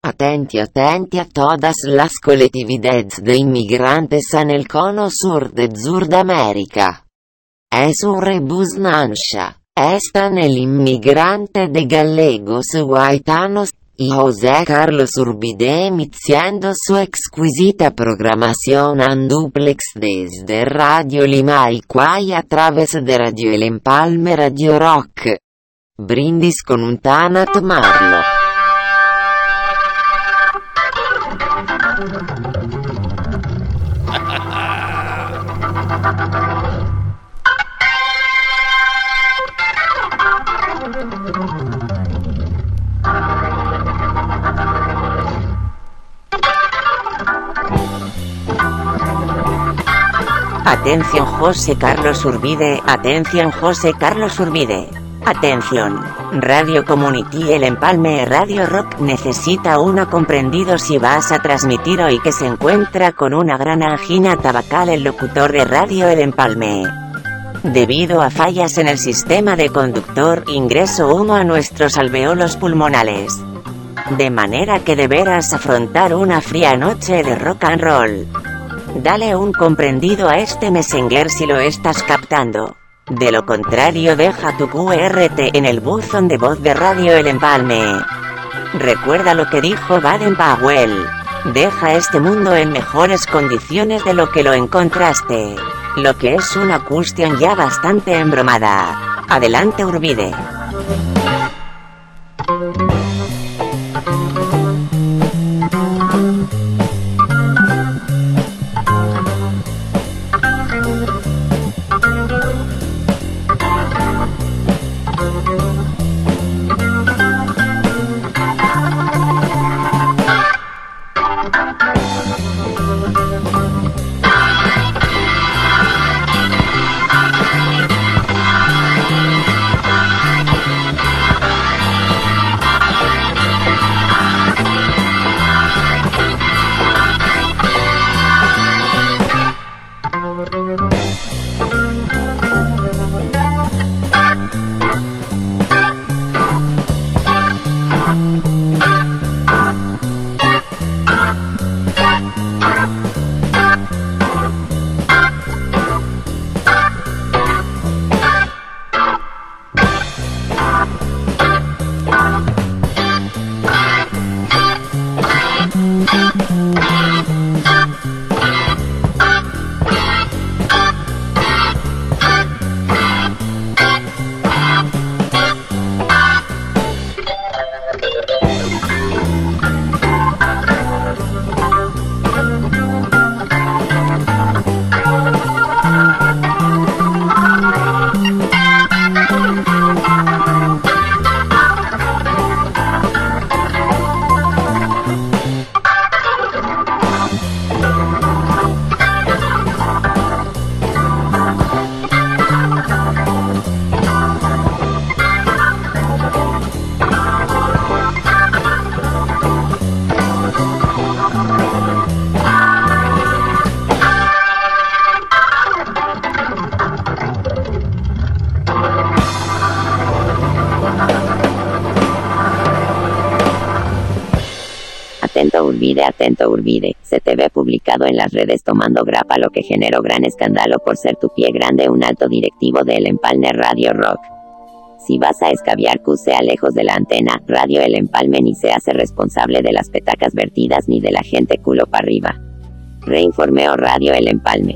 Atenti, atenti a todas las colectividades de inmigrantes en el cono sur de Sudamérica. Es un rebus nancia. Están el inmigrante de gallegos guaitanos y José Carlos Urbide emitiendo su exquisita programación en duplex desde Radio Limaicua a través de Radio El Empalme Radio Rock. Brindis con un Tanat Marlo. Atención José Carlos Urbide, atención José Carlos Urbide. Atención, Radio Community El Empalme Radio Rock necesita una comprendido si vas a transmitir hoy que se encuentra con una gran angina tabacal el locutor de Radio El Empalme. Debido a fallas en el sistema de conductor, ingreso humo a nuestros alveolos pulmonales. De manera que deberás afrontar una fría noche de rock and roll. Dale un comprendido a este messenger si lo estás captando. De lo contrario deja tu QRT en el buzón de voz de Radio El Empalme. Recuerda lo que dijo Baden-Powell. Deja este mundo en mejores condiciones de lo que lo encontraste. Lo que es una cuestión ya bastante embromada. Adelante Urbide. Atento Urbide, se te ve publicado en las redes tomando grapa, lo que generó gran escándalo por ser tu pie grande un alto directivo de El Empalme Radio Rock. Si vas a escabiar sea lejos de la antena, Radio El Empalme ni se hace responsable de las petacas vertidas ni de la gente culo para arriba. Reinformeo Radio El Empalme.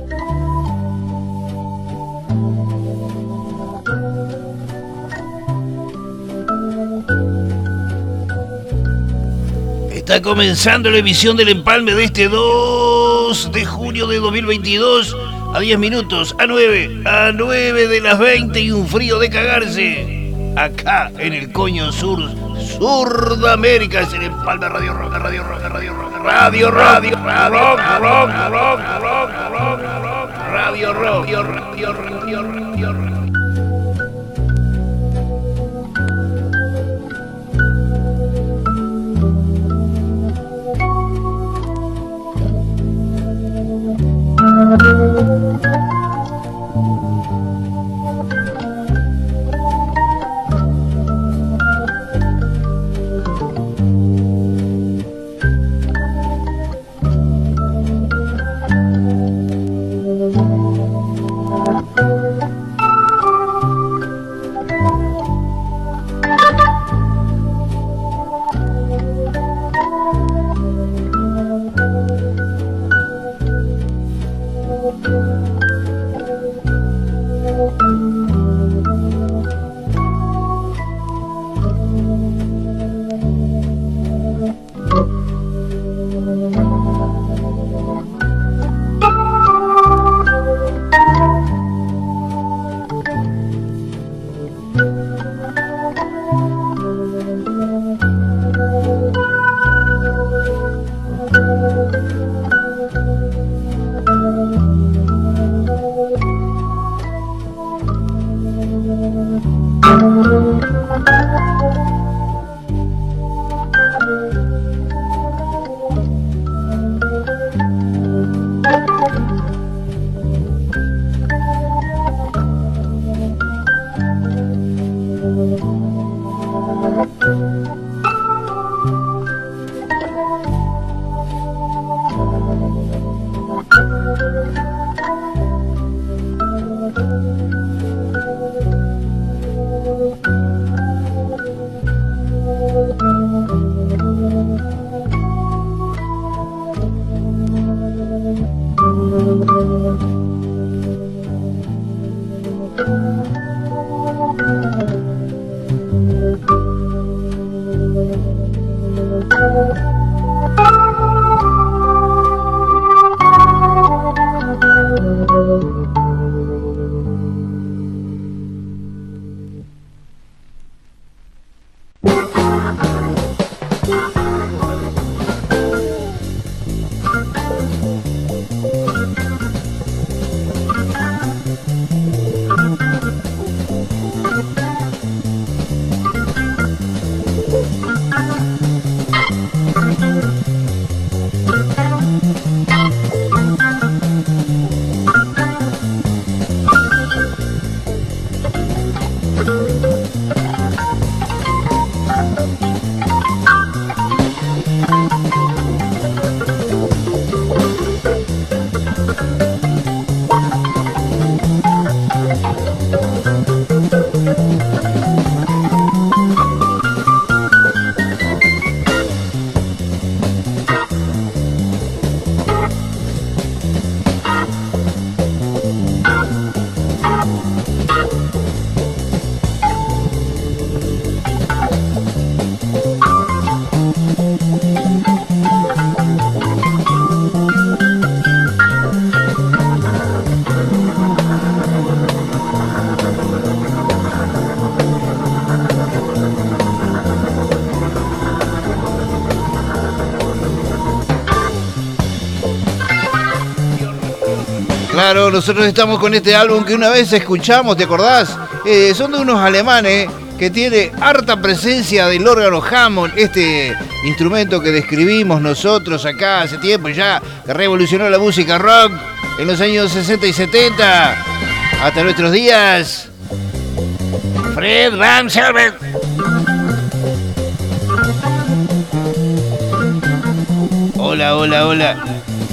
Está comenzando la emisión del Empalme de este 2 de junio de 2022 a 10 minutos, a 9 de las 20 y un frío de cagarse. Acá en el coño sur, Sudamérica es el Empalme Radio Rock, Radio Rock, Radio Rock, Radio Rock, Radio Rock, Radio Rock, Radio Rock. Claro, nosotros estamos con este álbum que una vez escuchamos, ¿te acordás? Son de unos alemanes que tiene harta presencia del órgano Hammond, este instrumento que describimos nosotros acá hace tiempo ya, que revolucionó la música rock en los años 60 y 70 hasta nuestros días. Fred Van Selber. Hola, hola, hola.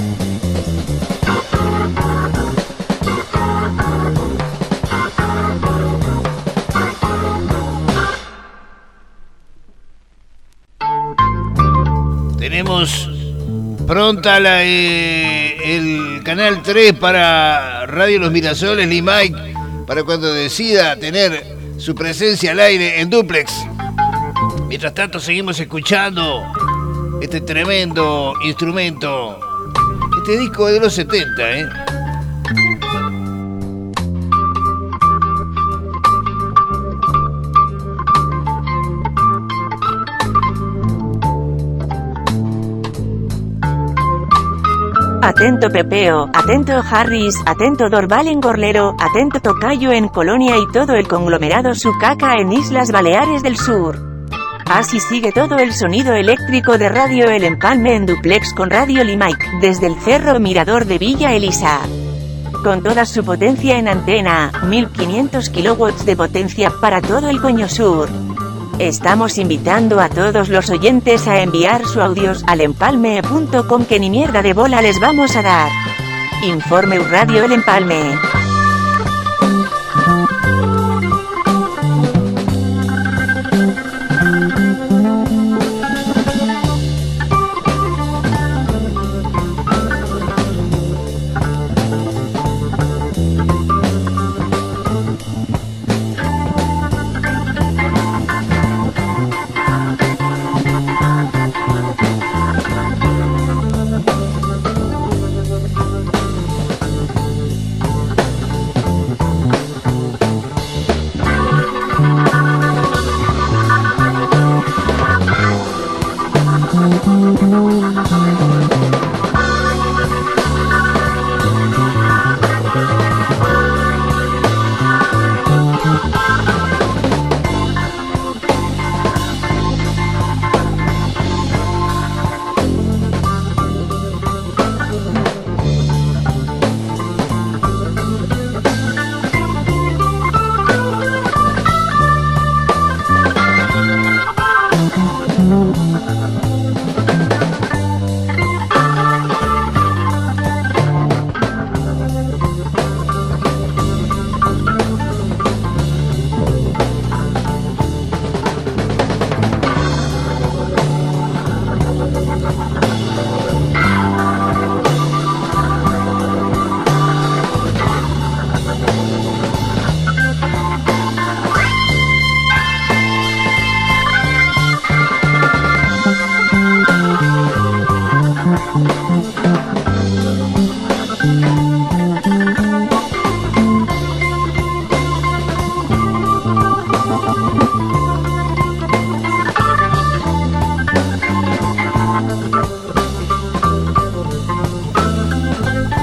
Tenemos pronta el canal 3 para Radio Los Mirasoles, Lee Mike, para cuando decida tener su presencia al aire en duplex. Mientras tanto seguimos escuchando este tremendo instrumento. Este disco es de los 70, ¿eh? Atento Pepeo, atento Harris, atento Dorval en Gorlero, atento Tocayo en Colonia y todo el conglomerado Sucaca en Islas Baleares del Sur. Así sigue todo el sonido eléctrico de Radio El Empalme en duplex con Radio Limaic, desde el Cerro Mirador de Villa Elisa. Con toda su potencia en antena, 1500 kilowatts de potencia para todo el Coño Sur. Estamos invitando a todos los oyentes a enviar sus audios al empalme.com que ni mierda de bola les vamos a dar. Informe Radio El Empalme.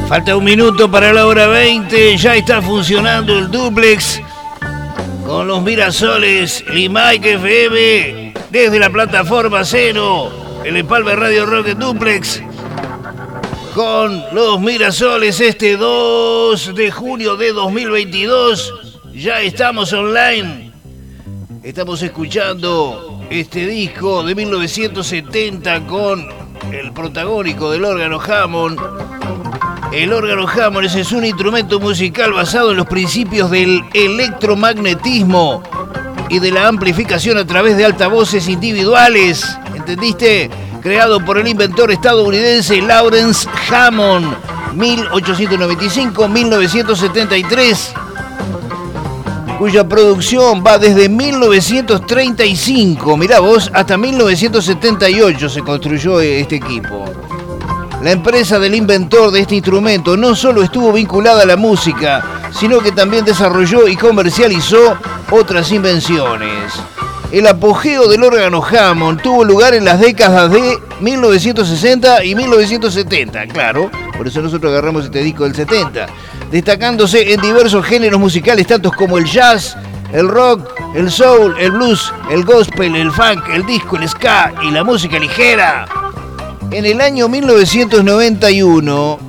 Falta un minuto para la hora 20. Ya está funcionando el duplex con los Mirasoles Limaique FM desde la plataforma Cero. El Empalme Radio Rock en duplex con los Mirasoles este 2 de junio de 2022. Ya estamos online. Estamos escuchando este disco de 1970 con el protagónico del órgano Hammond. El órgano Hammond es un instrumento musical basado en los principios del electromagnetismo y de la amplificación a través de altavoces individuales. ¿Entendiste? Creado por el inventor estadounidense Lawrence Hammond, 1895-1973, cuya producción va desde 1935, mirá vos, hasta 1978 se construyó este equipo. La empresa del inventor de este instrumento no solo estuvo vinculada a la música, sino que también desarrolló y comercializó otras invenciones. El apogeo del órgano Hammond tuvo lugar en las décadas de 1960 y 1970, claro, por eso nosotros agarramos este disco del 70, destacándose en diversos géneros musicales, tantos como el jazz, el rock, el soul, el blues, el gospel, el funk, el disco, el ska y la música ligera. En el año 1991,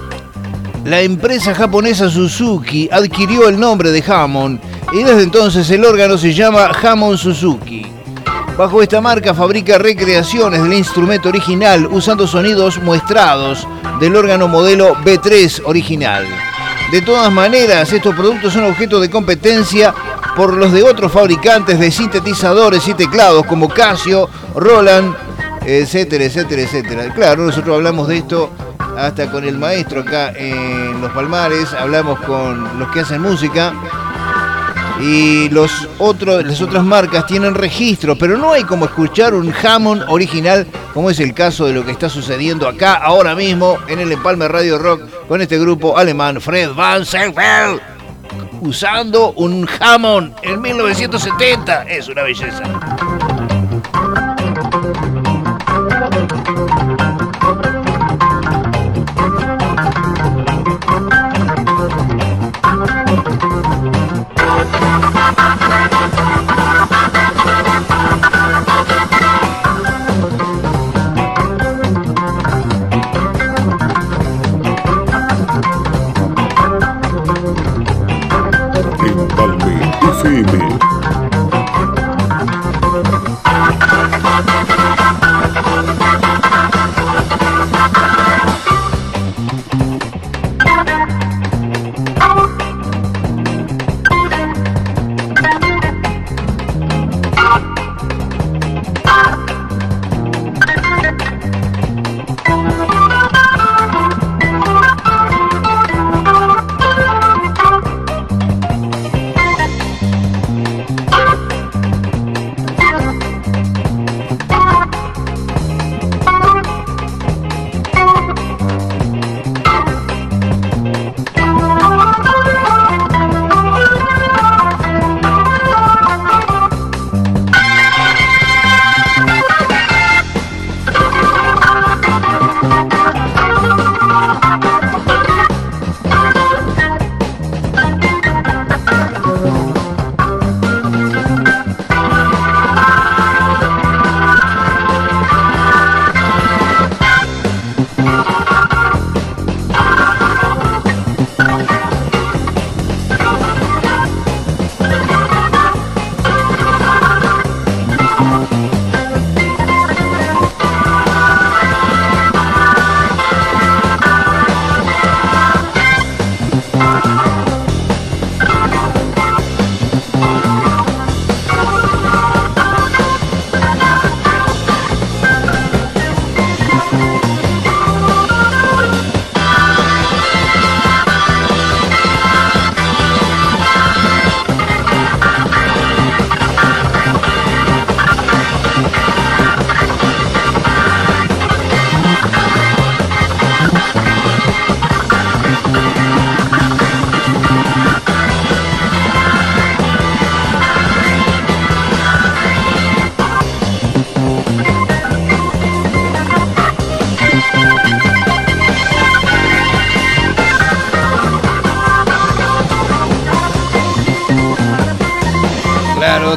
la empresa japonesa Suzuki adquirió el nombre de Hammond y desde entonces el órgano se llama Hammond Suzuki. Bajo esta marca fabrica recreaciones del instrumento original usando sonidos muestrados del órgano modelo B3 original. De todas maneras, estos productos son objeto de competencia por los de otros fabricantes de sintetizadores y teclados como Casio, Roland, etcétera, etcétera, etcétera. Claro, nosotros hablamos de esto hasta con el maestro acá en Los Palmares, hablamos con los que hacen música y las otras marcas tienen registro, pero no hay como escuchar un Hammond original, como es el caso de lo que está sucediendo acá ahora mismo en el Empalme Radio Rock con este grupo alemán Fred Van Selfeld usando un Hammond en 1970. Es una belleza. Empalme FM.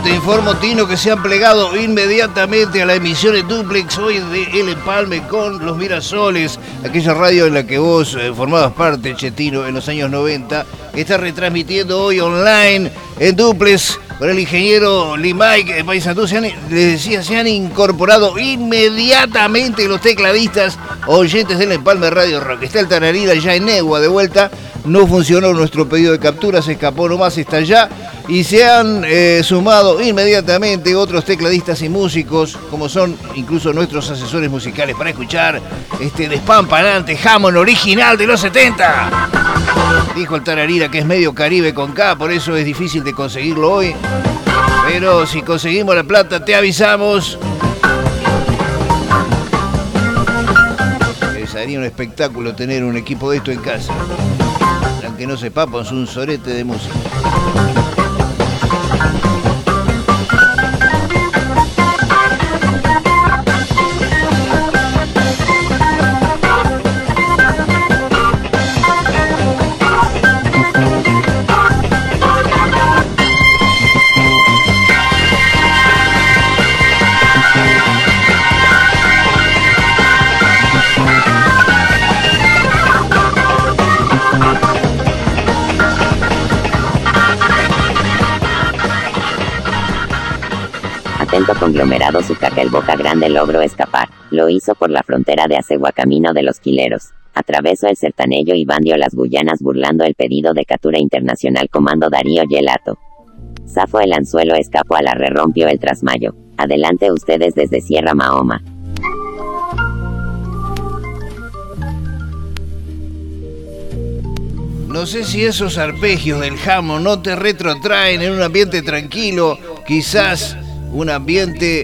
te informo, Tino, que se han plegado inmediatamente a la emisión en duplex hoy de El Empalme con Los Mirasoles, aquella radio en la que vos formabas parte, Chetino, en los años 90, que está retransmitiendo hoy online en duplex con el ingeniero Limay de Paysandú. Les decía, se han incorporado inmediatamente los tecladistas oyentes del Empalme Radio Rock. Está el Tararira ya en Negua de vuelta. No funcionó nuestro pedido de captura, se escapó nomás, está allá. Y se han sumado inmediatamente otros tecladistas y músicos, como son incluso nuestros asesores musicales, para escuchar este despampanante Hammond original de los 70. Dijo el Tararira que es medio Caribe con K, por eso es difícil de conseguirlo hoy. Pero si conseguimos la plata, te avisamos. Sería un espectáculo tener un equipo de esto en casa. Aunque no sepamos un sorete de música. Atento conglomerado Sucaca, el Boca Grande logró escapar. Lo hizo por la frontera de Acegua camino de los Quileros. Atravesó el Sertanejo y bandió las Guyanas burlando el pedido de captura internacional comando Darío Gelato. Zafó el anzuelo, escapó a la re, rompió el trasmayo. Adelante ustedes desde Sierra Mahoma. No sé si esos arpegios del Hammond no te retrotraen en un ambiente tranquilo, quizás un ambiente,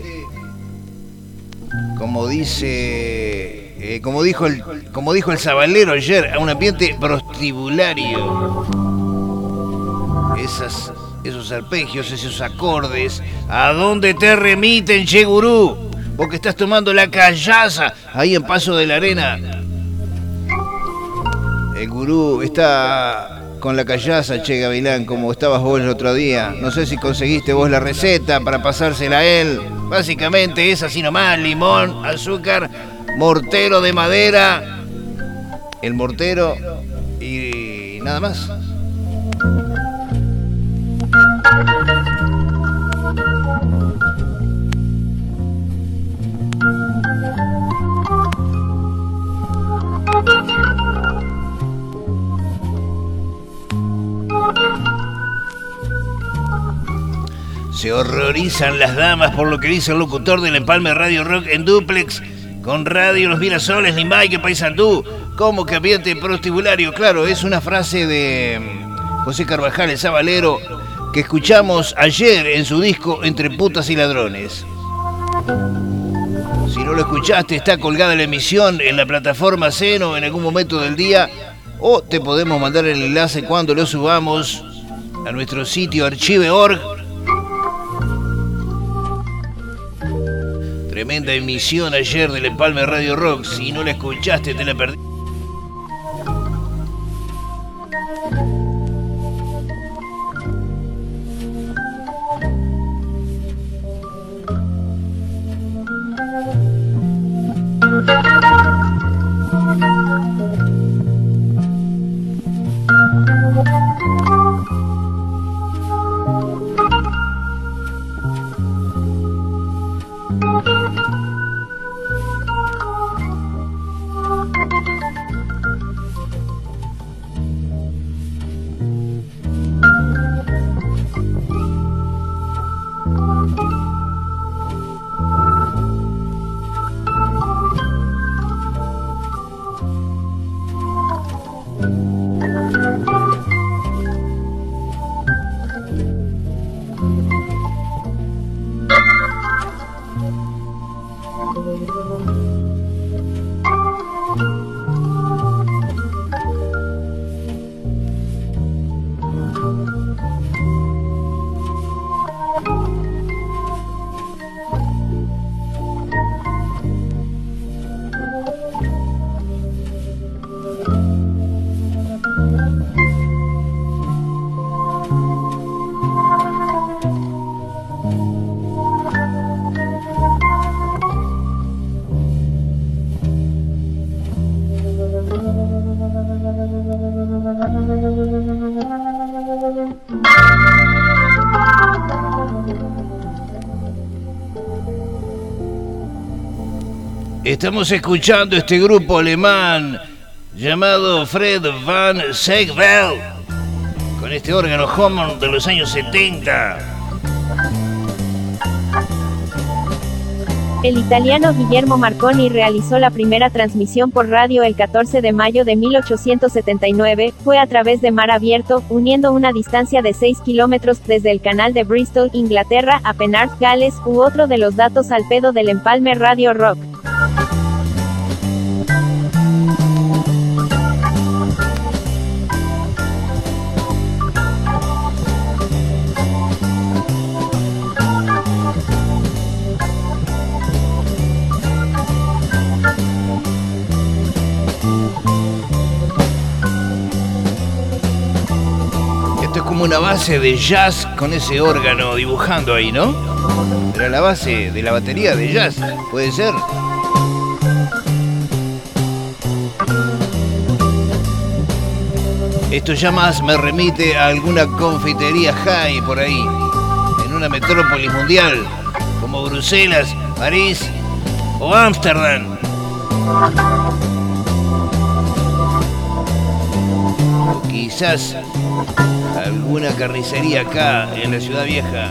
como dijo el Zabalero ayer, a un ambiente prostibulario. Esos arpegios, esos acordes, ¿a dónde te remiten, che gurú? Vos que estás tomando la callaza ahí en Paso de la Arena. El gurú está con la callaza, che Gavilán, como estabas vos el otro día. No sé si conseguiste vos la receta para pasársela a él. Básicamente es así nomás: limón, azúcar, mortero de madera, el mortero y nada más. Se horrorizan las damas por lo que dice el locutor del Empalme Radio Rock en duplex con Radio Los Mirasoles, Limay, que Paysandú. ¿Cómo que ambiente prostibulario? Claro, es una frase de José Carvajal, el Zabalero, que escuchamos ayer en su disco Entre Putas y Ladrones. Si no lo escuchaste, está colgada la emisión en la plataforma Seno en algún momento del día, o te podemos mandar el enlace cuando lo subamos a nuestro sitio archive.org. Tremenda emisión ayer del Empalme Radio Rock. Si no la escuchaste, te la perdiste. Estamos escuchando este grupo alemán llamado Fred van Ziegfeld, con este órgano Hammond de los años 70. El italiano Guillermo Marconi realizó la primera transmisión por radio el 14 de mayo de 1879, fue a través de mar abierto, uniendo una distancia de 6 kilómetros, desde el canal de Bristol, Inglaterra, a Penarth, Gales, u otro de los datos al pedo del empalme Radio Rock. Como una base de jazz con ese órgano dibujando ahí, ¿no? Era la base de la batería de jazz, puede ser. Esto ya más me remite a alguna confitería high por ahí, en una metrópolis mundial, como Bruselas, París o Ámsterdam. O quizás alguna carnicería acá en la Ciudad Vieja.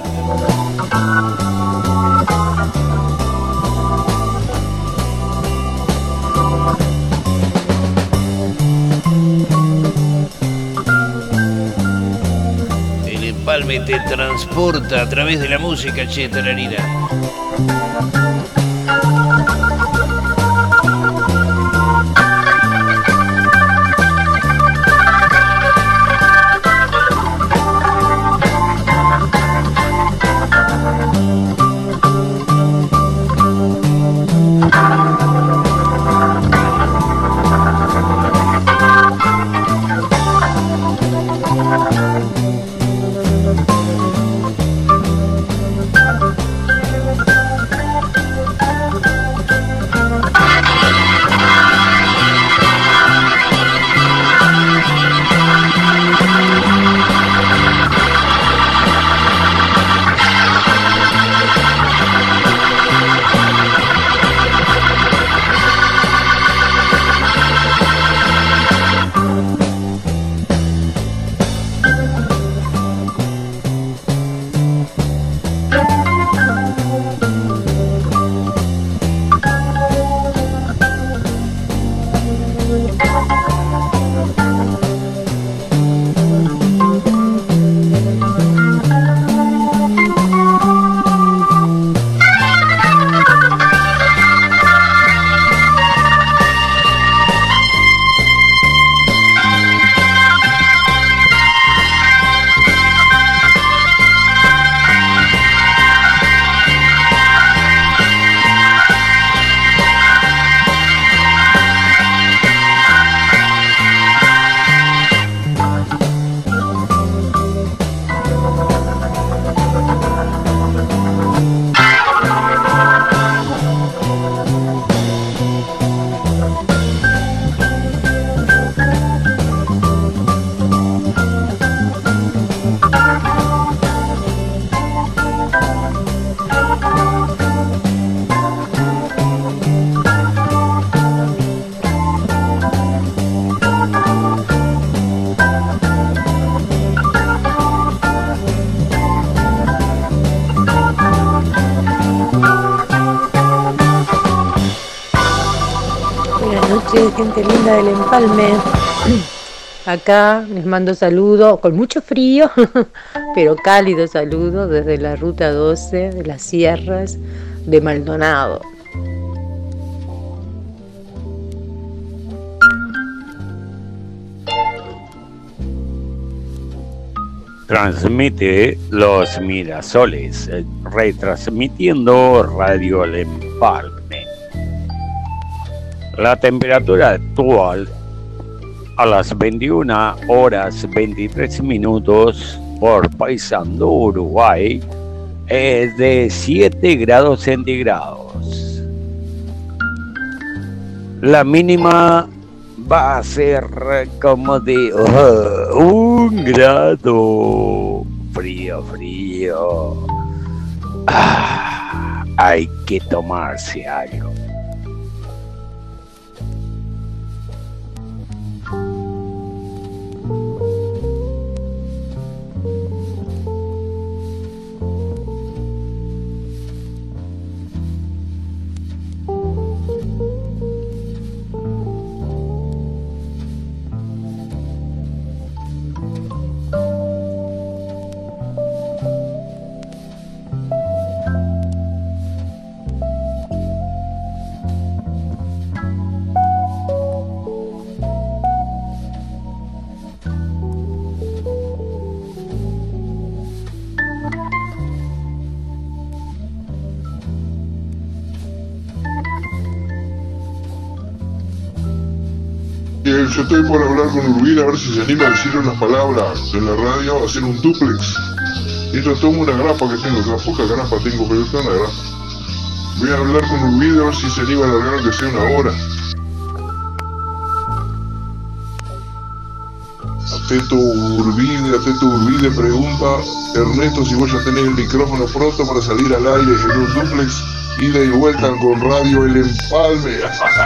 El empalme te transporta a través de la música, che, Taranina. Gente linda del Empalme, acá les mando saludos con mucho frío, pero cálido saludo desde la ruta 12 de las sierras de Maldonado. Transmite Los Mirasoles, retransmitiendo Radio El Empalme. La temperatura actual a las 21 horas 23 minutos por Paysandú, Uruguay, es de 7 grados centígrados. La mínima va a ser como de 1 grado. Frío. Hay que tomarse algo. Yo estoy por hablar con Urbina a ver si se anima a decir unas palabras en la radio, hacer un duplex. Mientras tomo una grapa que tengo acá, poca grapa tengo, pero está una grapa. Voy a hablar con Urbina a ver si se anima a alargar que sea una hora. Ateto Urbide pregunta, Ernesto, si vos ya tenés el micrófono pronto para salir al aire en un duplex, ida y vuelta con Radio El Empalme.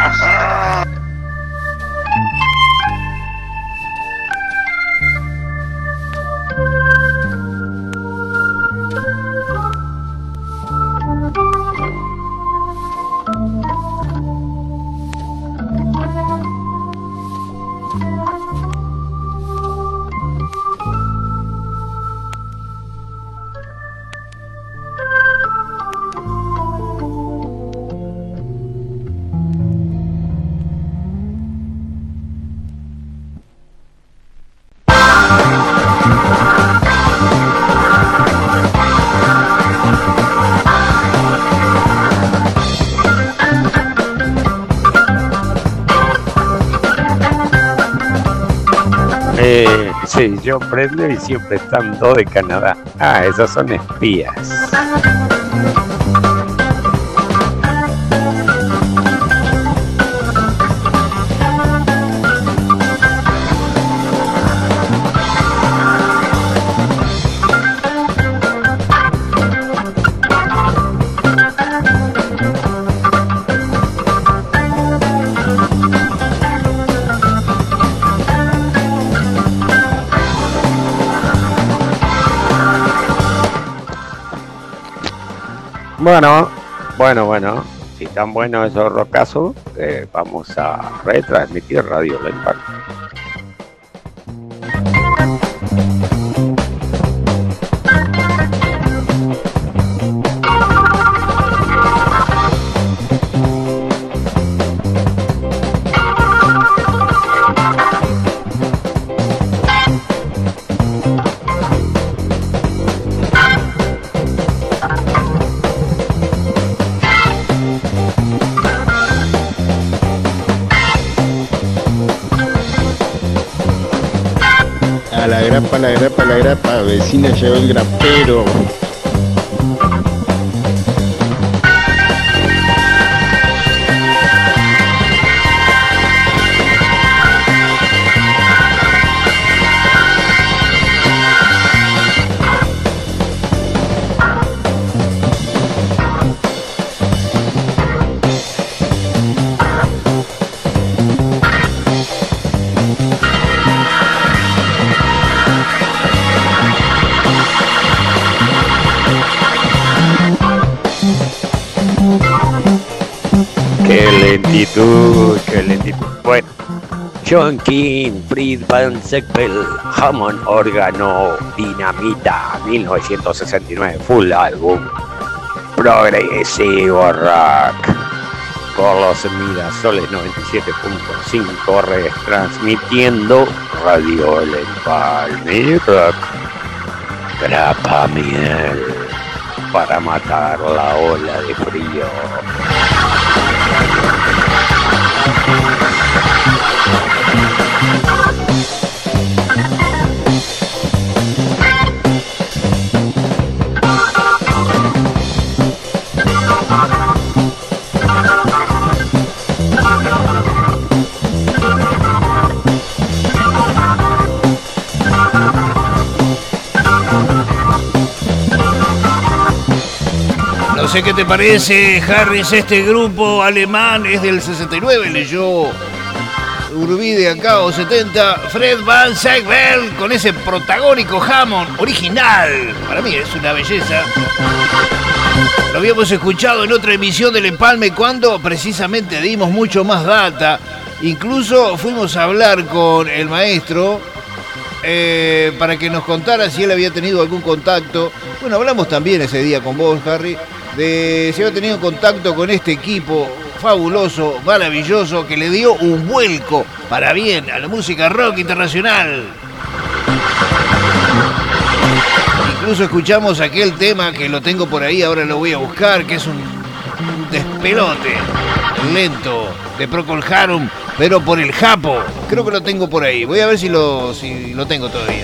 Sí, yo prendo y siempre están dos de Canadá. Ah, esos son espías. Bueno, si tan buenos esos rockazos, vamos a retransmitir Radio El Empalme. La grapa, vecina llegó el grapero. Qué lentitud. Bueno, John King, Fritz Van Ziegfeld, Hammond órgano, Dinamita, 1969, full álbum, progresivo rock, por los Mirasoles 97.5, retransmitiendo Radio El Empalme Rock, grapa miel, para matar la ola de frío. No sé qué te parece, Harris, este grupo alemán es del 69, leyó Urbide acá, o 70, Fred Van Ziegfeld con ese protagónico Hammond original. Para mí es una belleza. Lo habíamos escuchado en otra emisión del Empalme cuando precisamente dimos mucho más data. Incluso fuimos a hablar con el maestro para que nos contara si él había tenido algún contacto. Bueno, hablamos también ese día con vos, Harry, de si había tenido contacto con este equipo fabuloso, maravilloso, que le dio un vuelco para bien a la música rock internacional. Incluso escuchamos aquel tema que lo tengo por ahí, ahora lo voy a buscar, que es un despelote lento de Procol Harum, pero por el Japo. Creo que lo tengo por ahí. Voy a ver si lo tengo todavía.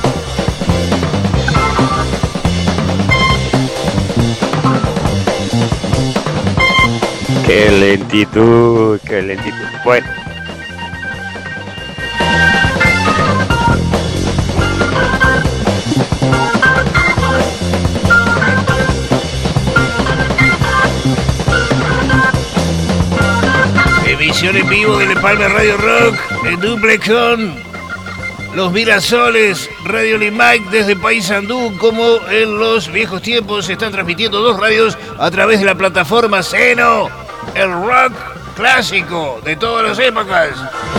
Qué lentitud, qué lentitud. Bueno. Emisión en vivo del Empalme Radio Rock en duplex con los Mirasoles, Radio Limac desde Paysandú, como en los viejos tiempos se están transmitiendo 2 radios a través de la plataforma Seno, el rock clásico de todas las épocas.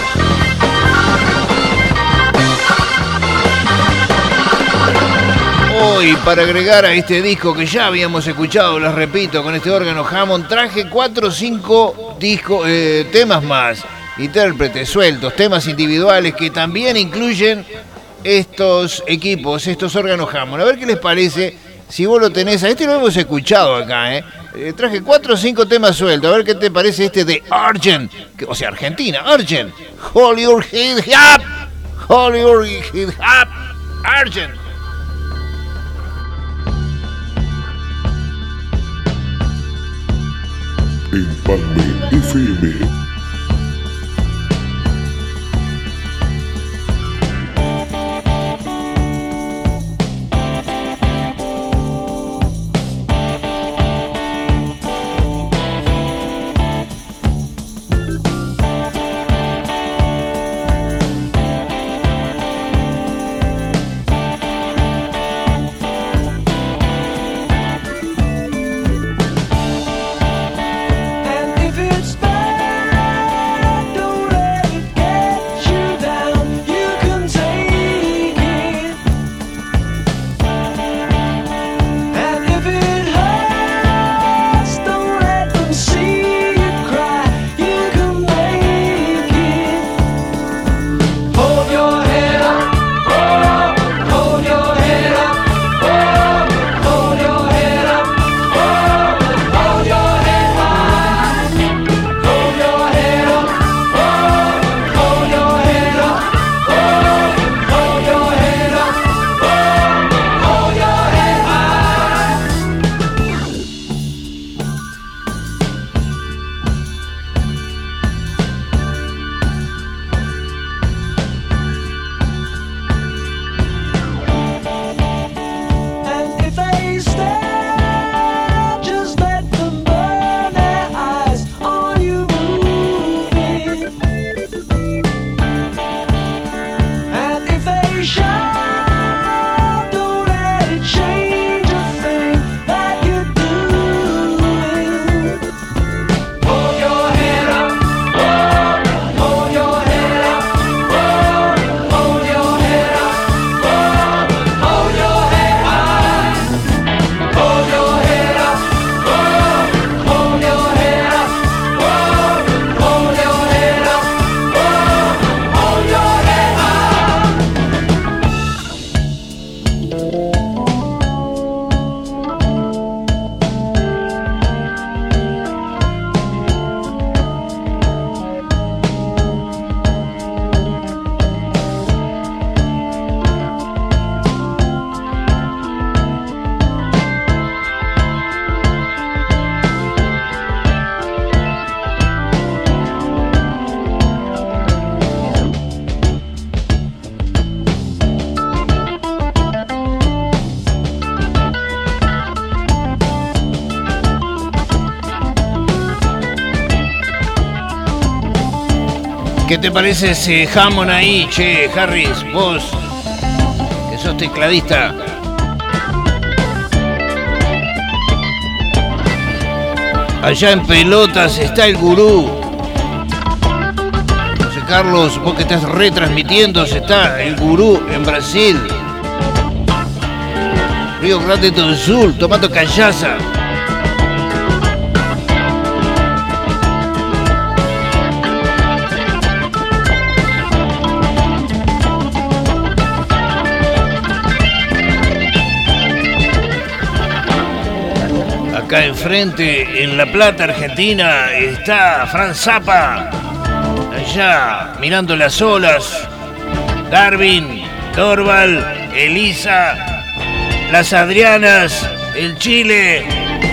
Hoy, para agregar a este disco que ya habíamos escuchado, les repito, con este órgano Hammond, traje 4 o 5 temas más, intérpretes sueltos, temas individuales que también incluyen estos equipos, estos órganos Hammond. A ver qué les parece, si vos lo tenés, a este lo hemos escuchado acá, traje 4 o 5 temas sueltos, a ver qué te parece este de Argent, o sea, Argentina, Argent, Hold Your Head Up, Hold Your Head Up, Argent. Empalme FM. ¿Qué te parece ese Hammond ahí, che, Harris? Vos, que sos tecladista. Allá en Pelotas está el gurú. José Carlos, vos que estás retransmitiendo, está el gurú en Brasil. Río Grande do Sul, tomando cachaza. Acá enfrente, en La Plata, Argentina, está Franz Zappa. allá mirando las olas. Darwin, Dorval, Elisa, las Adrianas, el Chile.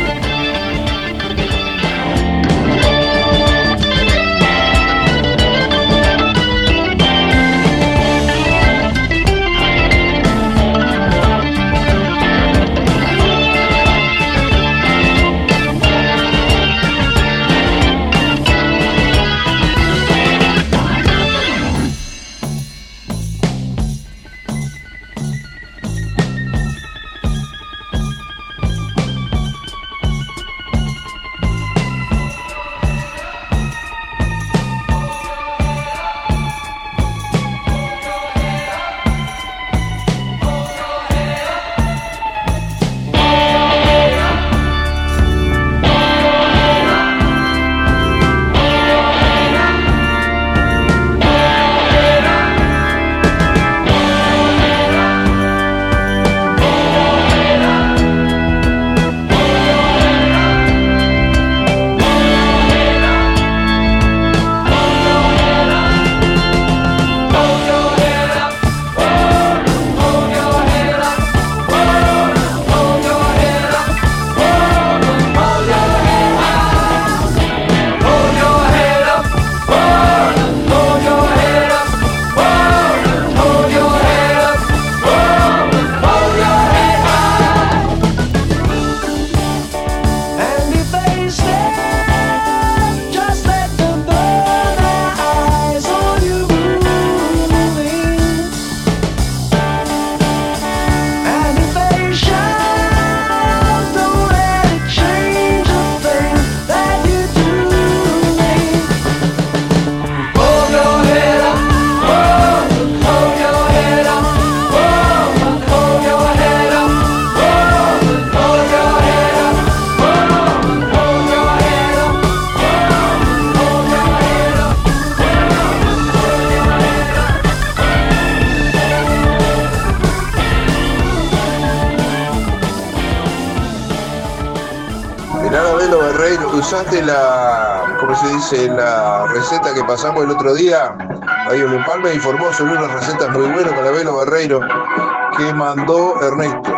Usaste ¿cómo se dice? La receta que pasamos el otro día. Radio El Empalme informó sobre unas recetas muy buenas para Belo Barreiro que mandó Ernesto.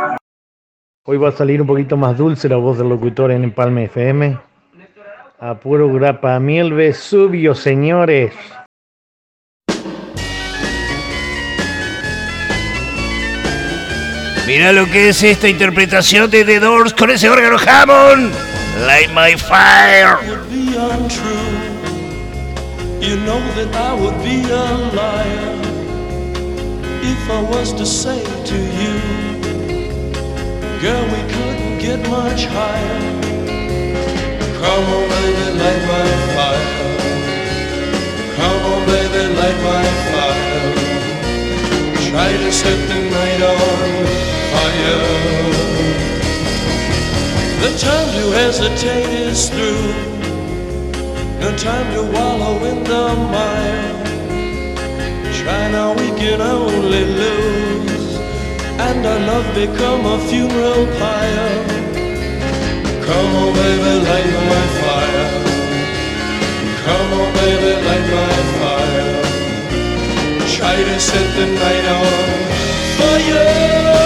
Hoy va a salir un poquito más dulce la voz del locutor en Empalme FM. A puro grapamiel Vesubio, señores. Mira lo que es esta interpretación de The Doors con ese órgano Hammond. Light my fire. Would be untrue. You know that I would be a liar if I was to say to you, girl, we couldn't get much higher. Come on, baby, light my fire. Come on, baby, light my fire. Try to set the night on fire. The time to hesitate is through. No time to wallow in the mire. Try now, we can only lose, and our love become a funeral pyre. Come on, baby, light my fire. Come on, baby, light my fire. Try to set the night on fire.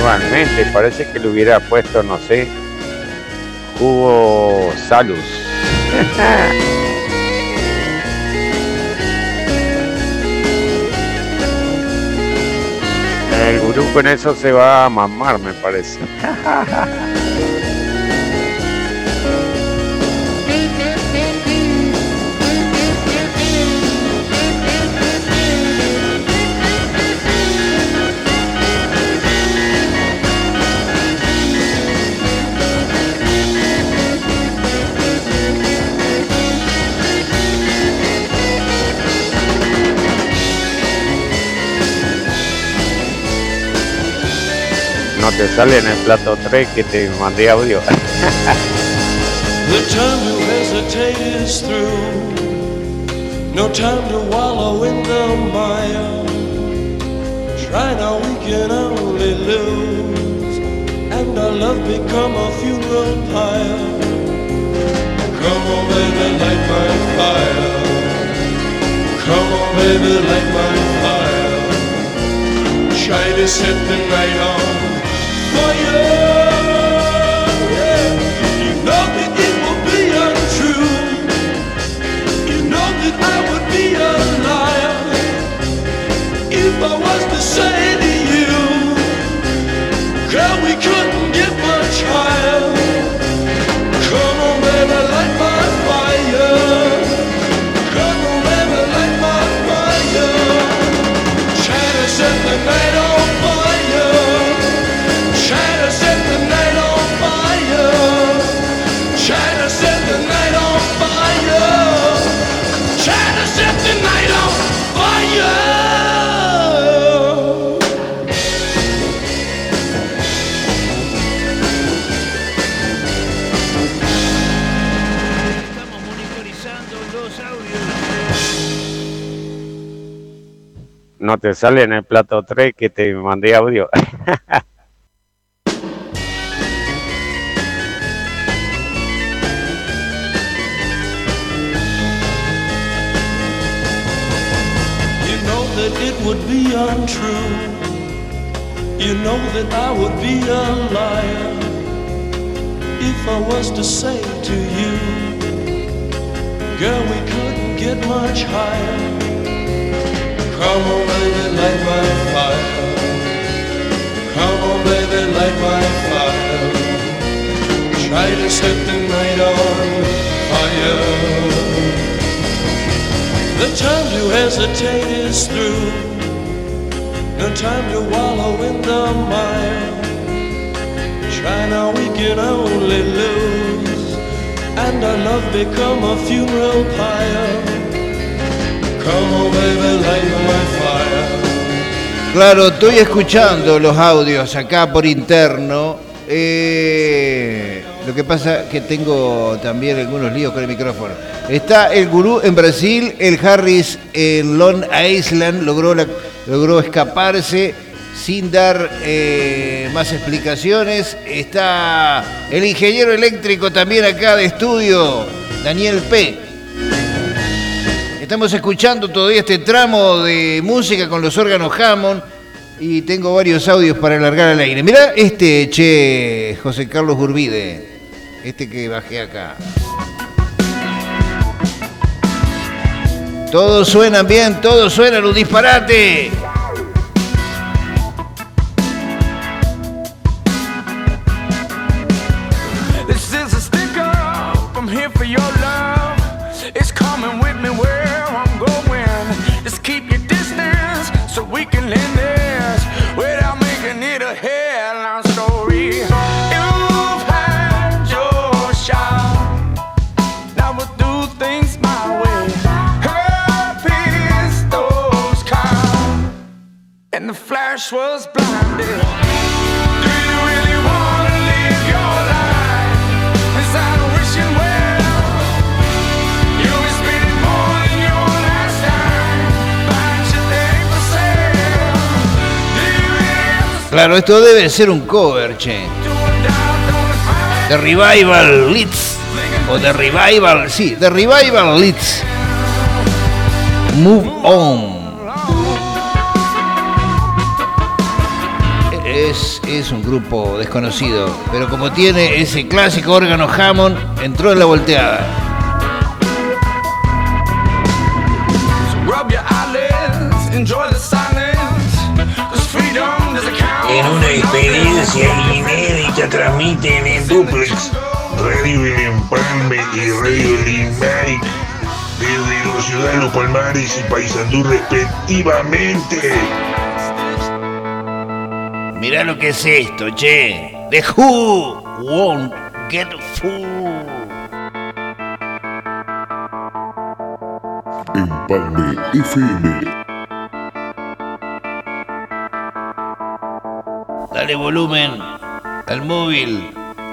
Igualmente, parece que le hubiera puesto, no sé, jugo Salus. El gurú con eso se va a mamar, me parece. No te sale en el plato 3 que te mandé audio. The time to hesitate is through. No time to wallow in the mire. Try now, we can only lose. And our love become a funeral pyre. Come on, baby, light my fire. Come on, baby, light my fire. Try to set the night on fire. Yeah. You know that it will be untrue. You know that I would be a liar if I was to say to you, girl, we couldn't get much higher. Come on, baby, light my fire. Come on, baby, light my fire. Try to set the night on fire. Try to set the night on fire. Try to set the night on fire. Try to set the night on fire. Estamos monitorizando los audios. No te sale en el plato 3 que te mandé audio. You know that it would be untrue. You know that I would be a liar if I was to say to you, girl, we couldn't get much higher. Come on, baby, light my fire. Come on, baby, light my fire. Try to set the night on fire. The time to hesitate is through. No time to wallow in the mire. Try now, we can only lose. And our love become a funeral pyre. Come on, baby, light my fire. Claro, estoy escuchando los audios acá por interno. Lo que pasa es que tengo también algunos líos con el micrófono. Está el gurú en Brasil, el Harris en Long Island, logró escaparse sin dar más explicaciones. Está el ingeniero eléctrico también acá de estudio, Daniel P. Estamos escuchando todavía este tramo de música con los órganos Hammond y tengo varios audios para alargar al aire. Mirá che, José Carlos Urbide, este que bajé acá. Todos suenan bien, todos suenan un disparate. This is a sticker, I'm here for your love. It's coming with me where I'm going. Just keep your distance so we can end this without making it a headline story. You've had your shot, now we'll do things my way. Her pistols count, and the flash was blinded. Do you really want to live your life inside a wishing well? You'll be spending more than your last time buying shit that ain't for sale. Do you really have to Claro, esto debe ser un cover, che. The Revival Leeds. O The Revival, sí, The Revival Leeds. Move On. es un grupo desconocido, pero como tiene ese clásico órgano Hammond, entró en la volteada. En una experiencia inédita transmiten en duplex Radio El Empalme y Radio Limerick desde la ciudad de Los Palmares y Paysandú respectivamente. Mirá lo que es esto, che. The Who Won't Get Fooled. Empalme FM. Dale volumen al móvil.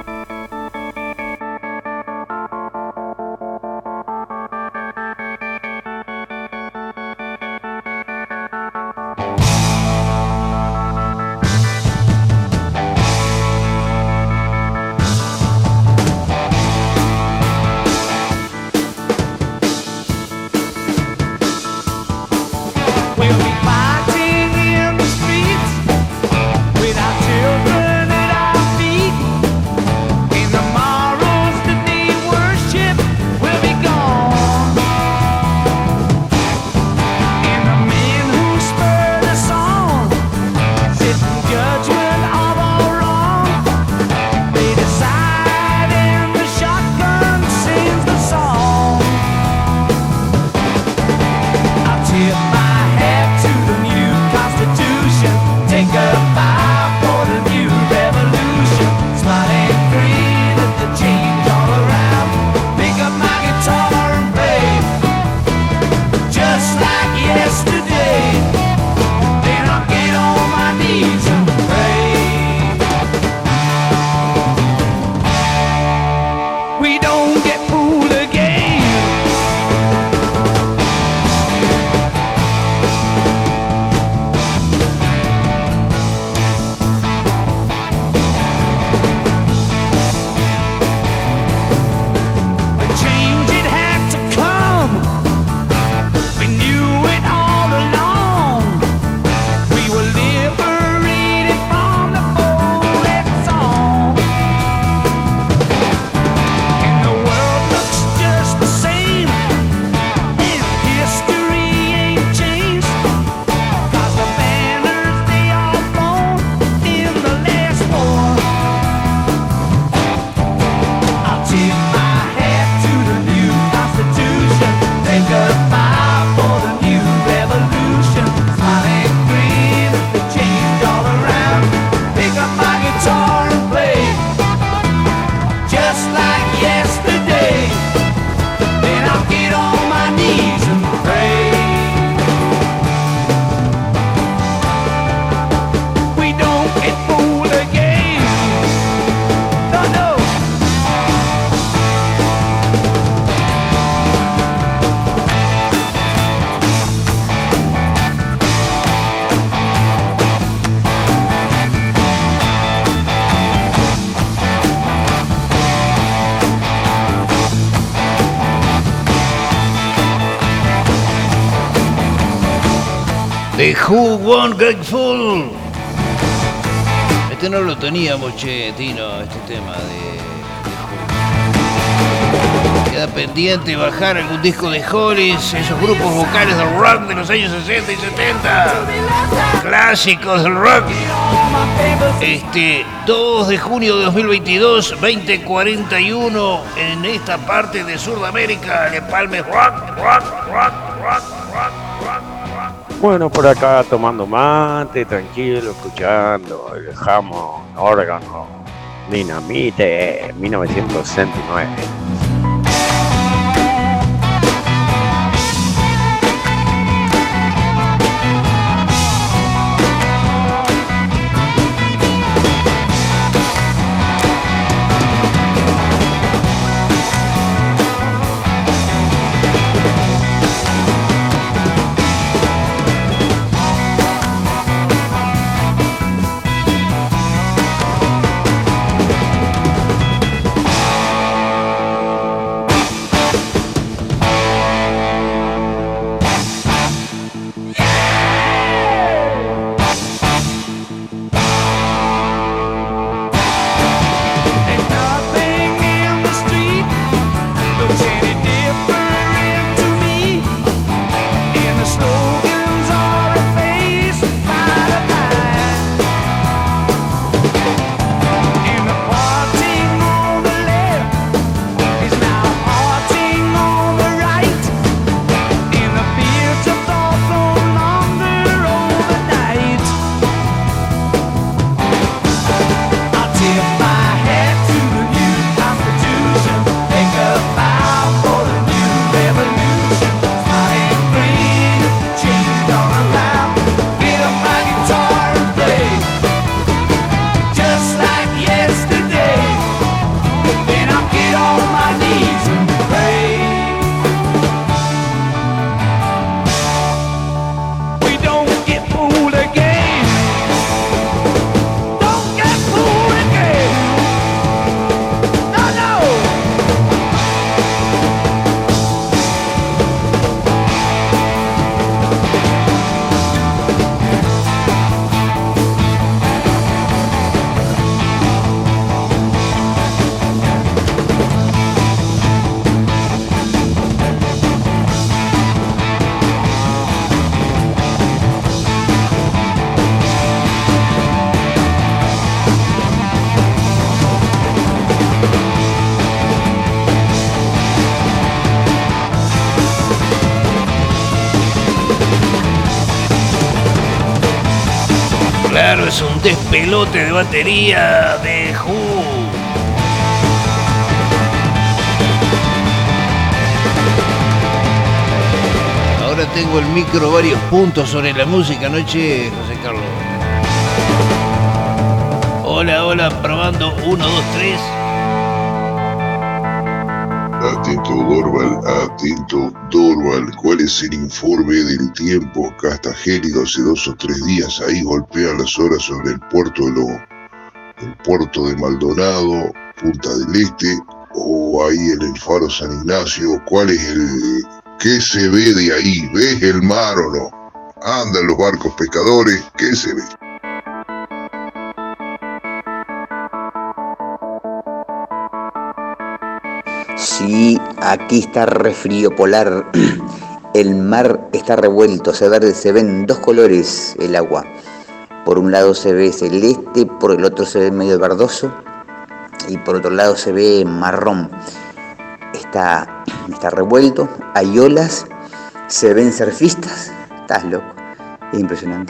The Who Won't Get Fooled. Este no lo teníamos, che, Tino, este tema de Who. Queda pendiente bajar algún disco de Hollis, esos grupos vocales del rock de los años 60 y 70. Clásicos del rock. 2 de junio de 2022, 2041, en esta parte de Sudamérica, el Empalme Rock. Bueno, por acá tomando mate, tranquilo, escuchando el Hammond órgano Dinamite 1969. Esto es un despelote de batería de Who. Ahora tengo el micro varios puntos sobre la música, noche, José Carlos. Hola, hola, probando 1, 2, 3. Atento Dorval, ¿cuál es el informe del tiempo? Acá está gélido hace 2 o 3 días, ahí golpean las horas sobre el puerto de Maldonado, Punta del Este, o ahí en el Faro San Ignacio. ¿Cuál es qué se ve de ahí? ¿Ves el mar o no? Andan los barcos pescadores, ¿qué se ve? Sí, aquí está re frío polar. El mar está revuelto, se ven 2 colores el agua. Por un lado se ve celeste, por el otro se ve medio verdoso y por otro lado se ve marrón. Está revuelto, hay olas, se ven surfistas. Estás loco, es impresionante.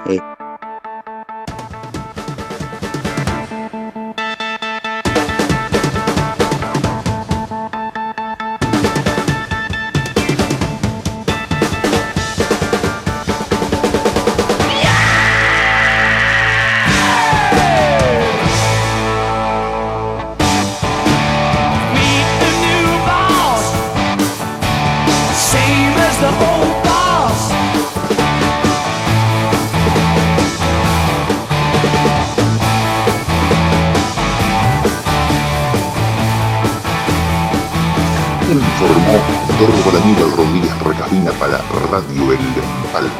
Informó Dorval Aníbal Rodríguez Recafina para Radio El Empalme.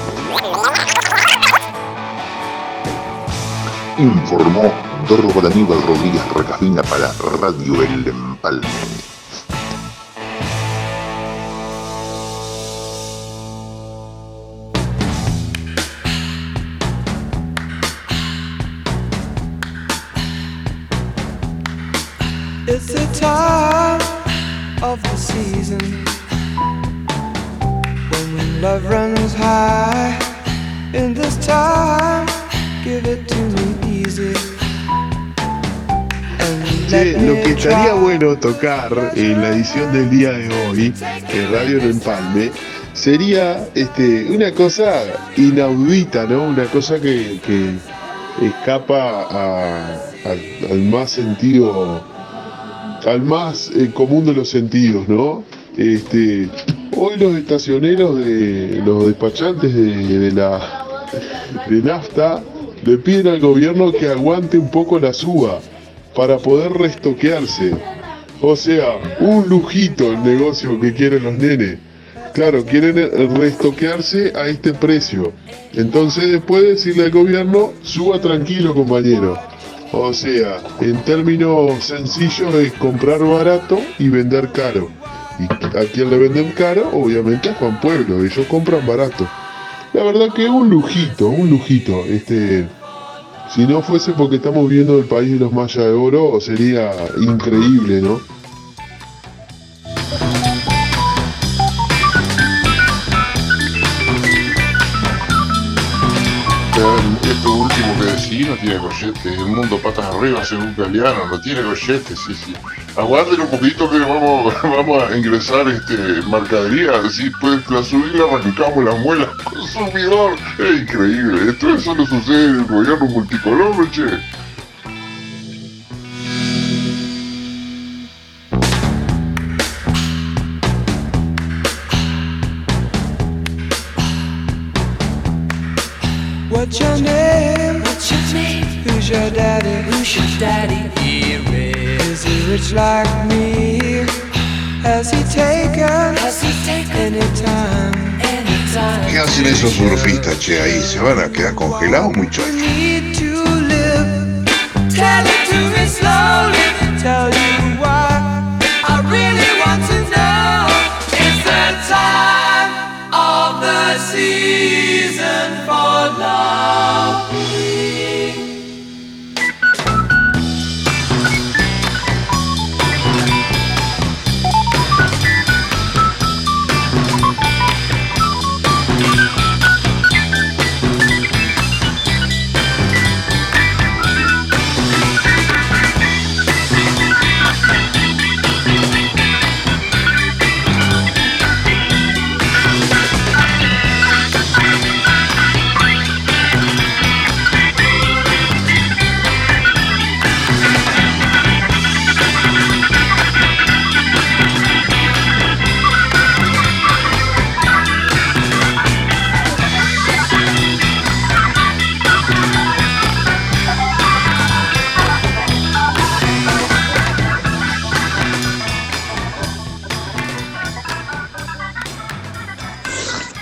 Informó Dorval Aníbal Rodríguez Recafina para Radio El Empalme. It's the time of the season when love runs high. In this time, give it to me easy. Che, lo que estaría bueno tocar en la edición del día de hoy en Radio El Empalme sería una cosa inaudita, ¿no? Una cosa que escapa al más sentido, al más común de los sentidos, ¿no? Hoy los estacioneros los despachantes de nafta le piden al gobierno que aguante un poco la suba para poder restoquearse. O sea, un lujito el negocio que quieren los nenes. Claro, quieren restoquearse a este precio. Entonces después decirle al gobierno, suba tranquilo, compañero. O sea, en términos sencillos es comprar barato y vender caro. Y a quien le venden caro, obviamente a Juan Pueblo, ellos compran barato. La verdad que un lujito. Si no fuese porque estamos viendo el país de los mayas de oro, sería increíble, ¿no? Esto último que decís no tiene collete. El mundo patas arriba según Galeano, no tiene collete, sí. Aguanten un poquito que vamos a ingresar mercadería. Si puedes la subir, arrancamos las muelas consumidor. Es increíble. Esto solo sucede en el gobierno multicolor, che. What's your name? Who's your daddy? Is he rich like me? Has he taken any time? ¿Qué hacen esos surfistas, che, ahí? ¿Se van a quedar congelados, muchachos? Need to live. Tell it to me slowly. Tell you why. I really want to know. It's the time of the season for love.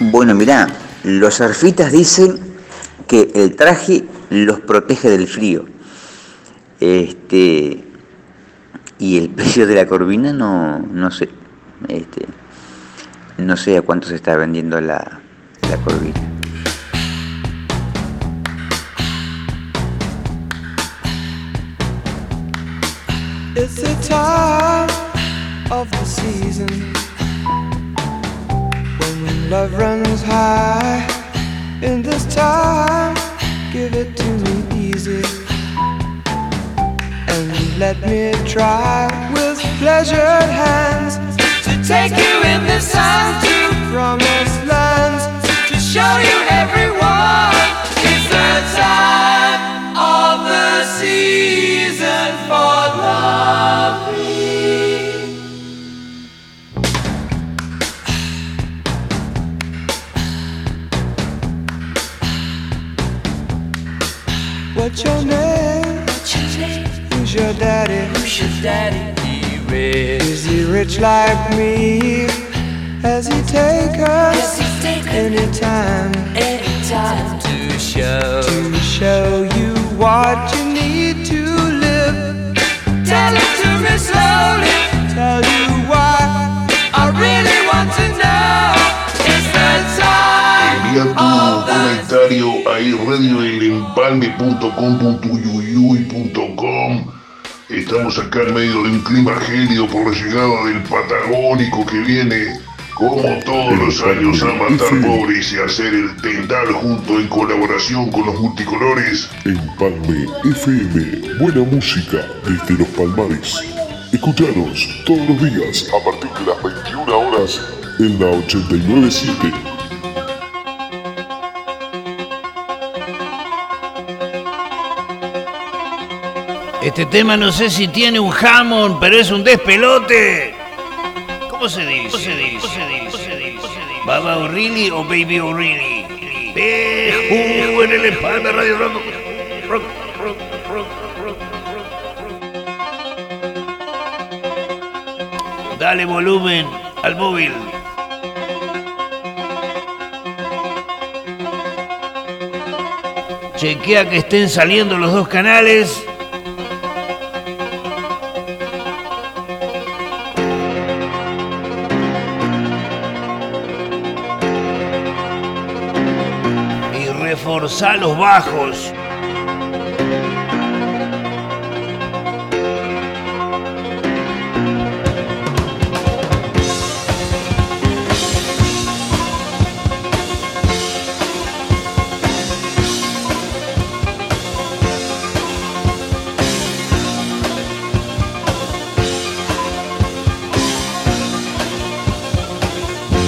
Bueno, mirá, los surfistas dicen que el traje los protege del frío. Y el precio de la corvina no sé. No sé a cuánto se está vendiendo la corvina. It's the time of the season when love runs high. In this time, give it to me easy and let me try with pleasured hands to take you in the sun to promised lands, to show you everyone. It's the time of the season for loving. What's your name? Who's your daddy? Is he rich like me? Has he take us anytime to show you what you need to live? Tell it to me slowly. Tell you why I really want to know. It's the time. Envía tu comentario a radioelempalme.com.uyuyuy.com. Estamos acá en medio de un clima gélido por la llegada del Patagónico que viene, como todos los años, a matar pobres y a hacer el tendal junto en colaboración con los multicolores. Empalme FM, buena música desde los Palmares. Escuchanos todos los días a partir de las 21 horas en la 89.7. Este tema no sé si tiene un jamón, pero es un despelote. ¿Cómo se dice? ¿Baba O'Reilly o Baby O'Reilly? En el Empalme Radio Rock. Dale volumen al móvil. Chequea que estén saliendo los dos canales. Reforzá los bajos.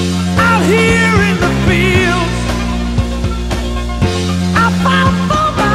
Out here in the fields, I found for my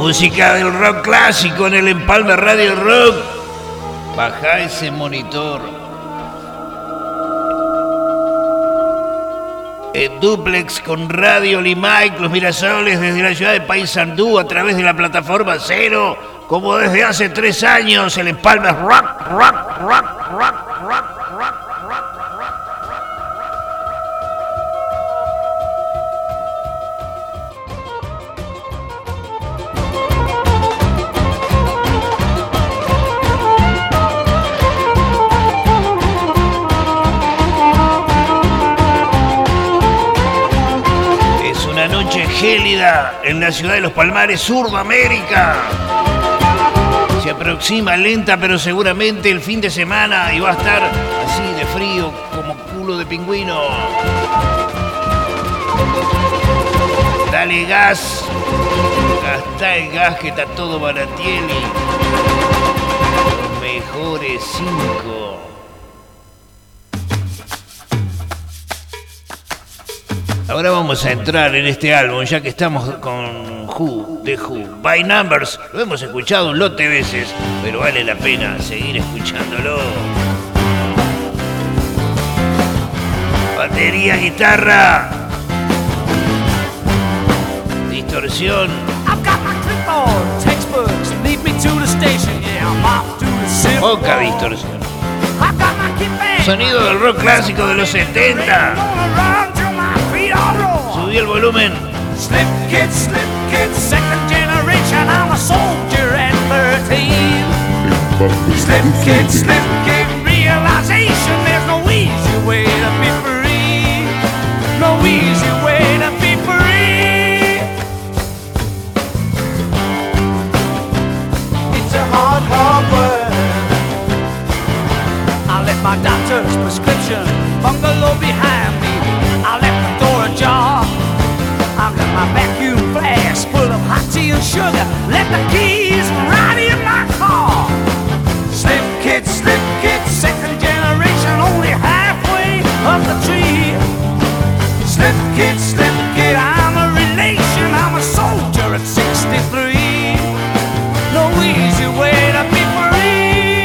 Música del rock clásico en el Empalme Radio Rock. Baja ese monitor. En duplex con Radio Limay, Los Mirasoles, desde la ciudad de Paysandú, a través de la plataforma Cero, como desde hace 3 años, el Empalme Rock, rock, rock, rock, rock, rock, rock. Gélida en la ciudad de Los Palmares, Sudamérica. Se aproxima lenta pero seguramente el fin de semana y va a estar así de frío como culo de pingüino. Dale gas, gastá el gas que está todo baratieli. Los mejores 5. Ahora vamos a entrar en este álbum, ya que estamos con Who, The Who. By Numbers, lo hemos escuchado un lote de veces, pero vale la pena seguir escuchándolo. Batería, guitarra, distorsión. Poca distorsión. Sonido del rock clásico de los 70. Subí el volumen. Slip kid, second generation, I'm a soldier at 13. Slip kid, realization, there's no easy way to be free. No easy way to be free. It's a hard, hard world. I left my doctor's prescription bungalow behind me. I left the door ajar. I left my vacuum flask full of hot tea and sugar. Left the keys right in my car. Slip kid, second generation, only halfway up the tree. Slip kid, I'm a relation. I'm a soldier at 63. No easy way to be free.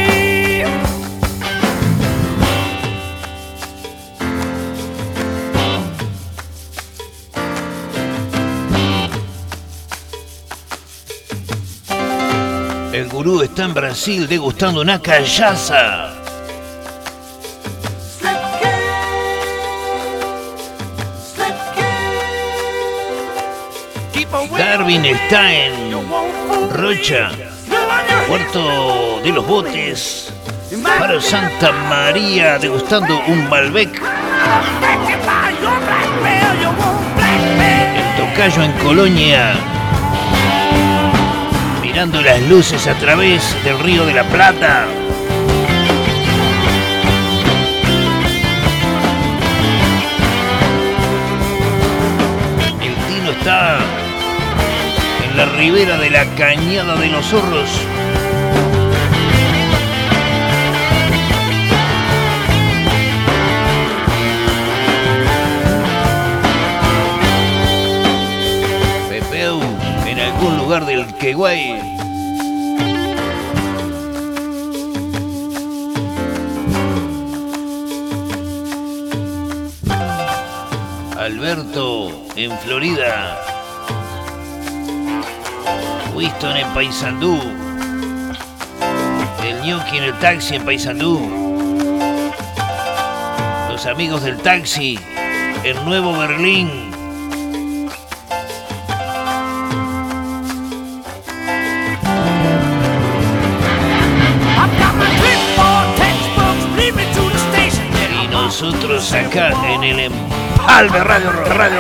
El gurú está en Brasil degustando una callaza. Darwin está en Rocha, Puerto de los Botes, Faro Santa María degustando un Malbec. El Tocayo en Colonia, mirando las luces a través del Río de la Plata. El Tino está en la ribera de la Cañada de los Zorros. Pepeu en algún lugar del Queguay. Alberto en Florida. Winston en Paysandú. El Ñoqui en el taxi en Paysandú. Los amigos del taxi en Nuevo Berlín. Y nosotros acá en el Empalme Radio.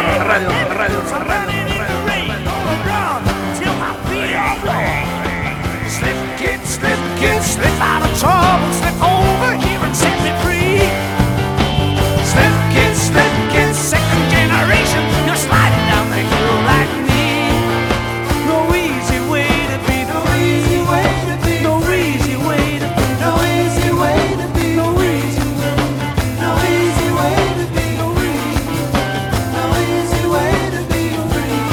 Slip out of trouble, slip over here and set me free. Slip kid, second generation, you're sliding down the hill like me. No easy way to be, no easy way to be, no easy way to be, no easy way to be, no easy way, no easy way to be, no easy way to be free.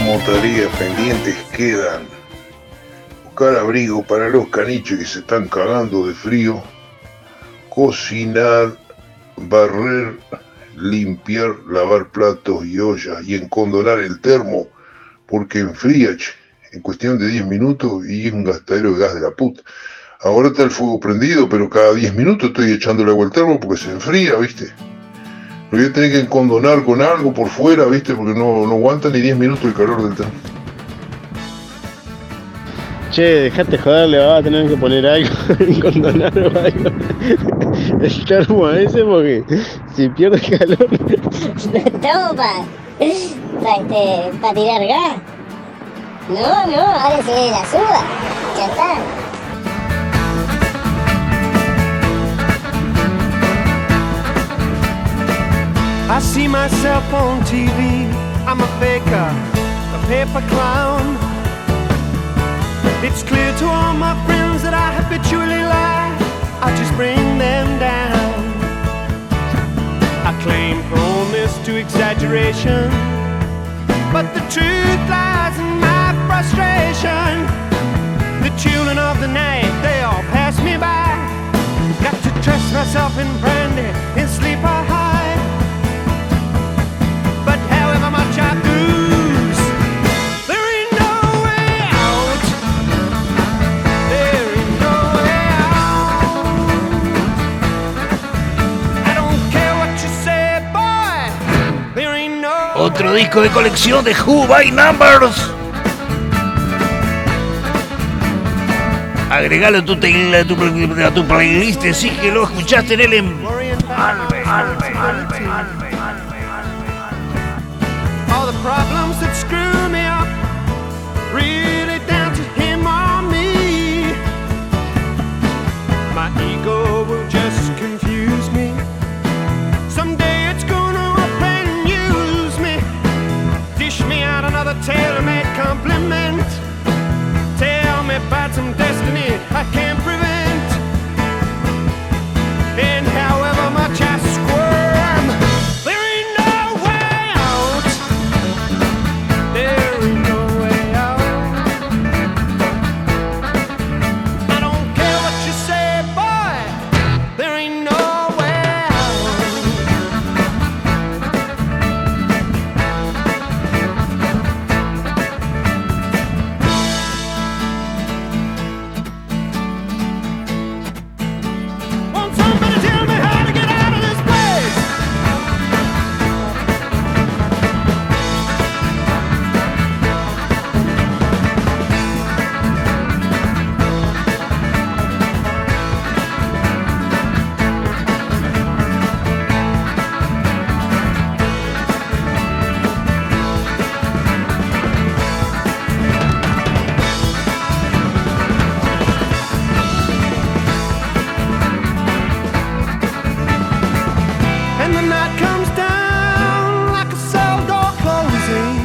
como tareas pendientes quedan buscar abrigo para los caniches que se están cagando de frío, cocinar, barrer, limpiar, lavar platos y ollas y encondonar el termo porque enfría en cuestión de 10 minutos y es un gastadero de gas de la puta. Ahora está el fuego prendido, pero cada 10 minutos estoy echándole agua al termo porque se enfría, ¿viste? Lo voy a tener que encondonar con algo por fuera, ¿viste? Porque no aguanta ni 10 minutos el calor del termo. Che, dejate joder, le vas a tener que poner algo, encondonar o algo. El termo ese porque si pierde calor. Toma, para tirar gas. No, ahora se la suba. Ya está. I see myself on TV. I'm a faker, a paper clown. It's clear to all my friends that I habitually lie. I just bring them down. I claim proneness to exaggeration, but the truth lies in my frustration. The children of the night, they all pass me by. Got to dress myself in brandy, in sleep I hide. But however much I lose, there ain't no way out. There ain't no way out. I don't care what you say, boy. There ain't no. Otro disco de colección de Who by Numbers. Agregalo a tu playlist, sí que lo escuchaste en el Empalme. All the problems that screw me up, really down to him or me. My ego will just confuse me. Someday it's gonna up and use me. Dish me out another tailor-made compliment. Tell me about some destiny I can't prevent. And however much I squirm, there ain't no way out. There ain't no way out. I don't care what you say, boy. There ain't no way Won't somebody tell me how to get out of this place? And the night comes down like a cell door closing.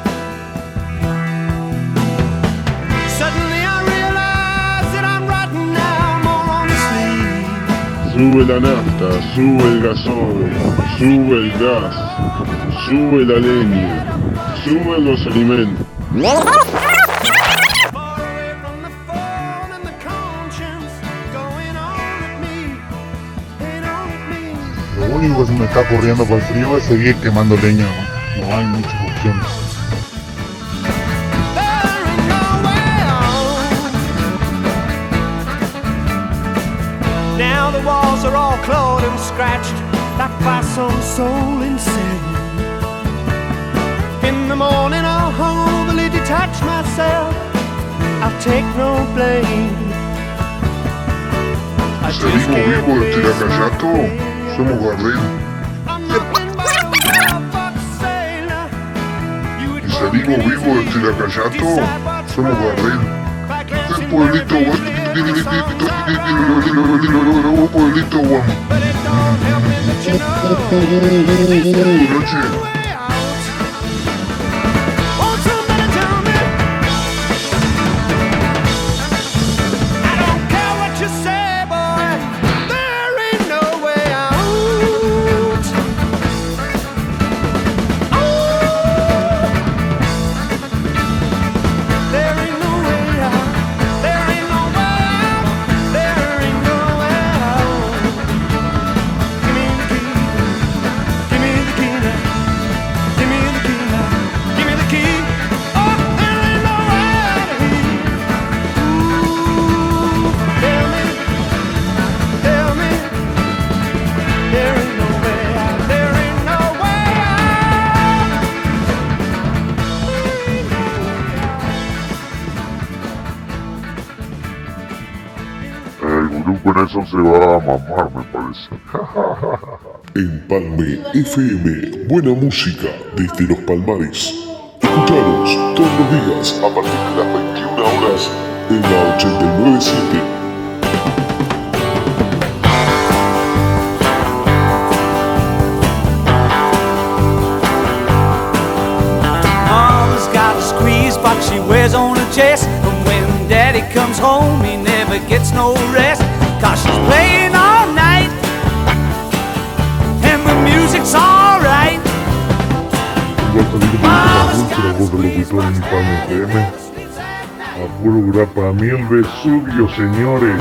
Suddenly I realize that I'm riding now more on the sleeve. Sube la nafta, sube el gasol, sube el gas, sube la leña, suben los alimentos. Lo único que se me está ocurriendo por el frío es seguir quemando leña. No hay muchas opciones. Now the walls are all clawed and scratched like by some soul insane. In the morning I'll humbly detach myself. I'll take no blame. I just Salimos can't vivos de face Tiracayato, somos Gardel. Y salimos vivos de Tiracayato, somos Gardel. El pueblito pueblito guamo. Noche. con eso se va a mamar, me parece. Empalme FM, buena música desde los Palmares. Escucharos todos los días a partir de las 21 horas en la 89.7. Mama's got a squeeze box she wears on her chest. And when daddy comes home, he never gets no rest. Cause she's playing all night, and the music's alright. Igual salir un poquito más dulce la voz del locutor en Empalme FM. A puro grapa mil Vesubio, señores.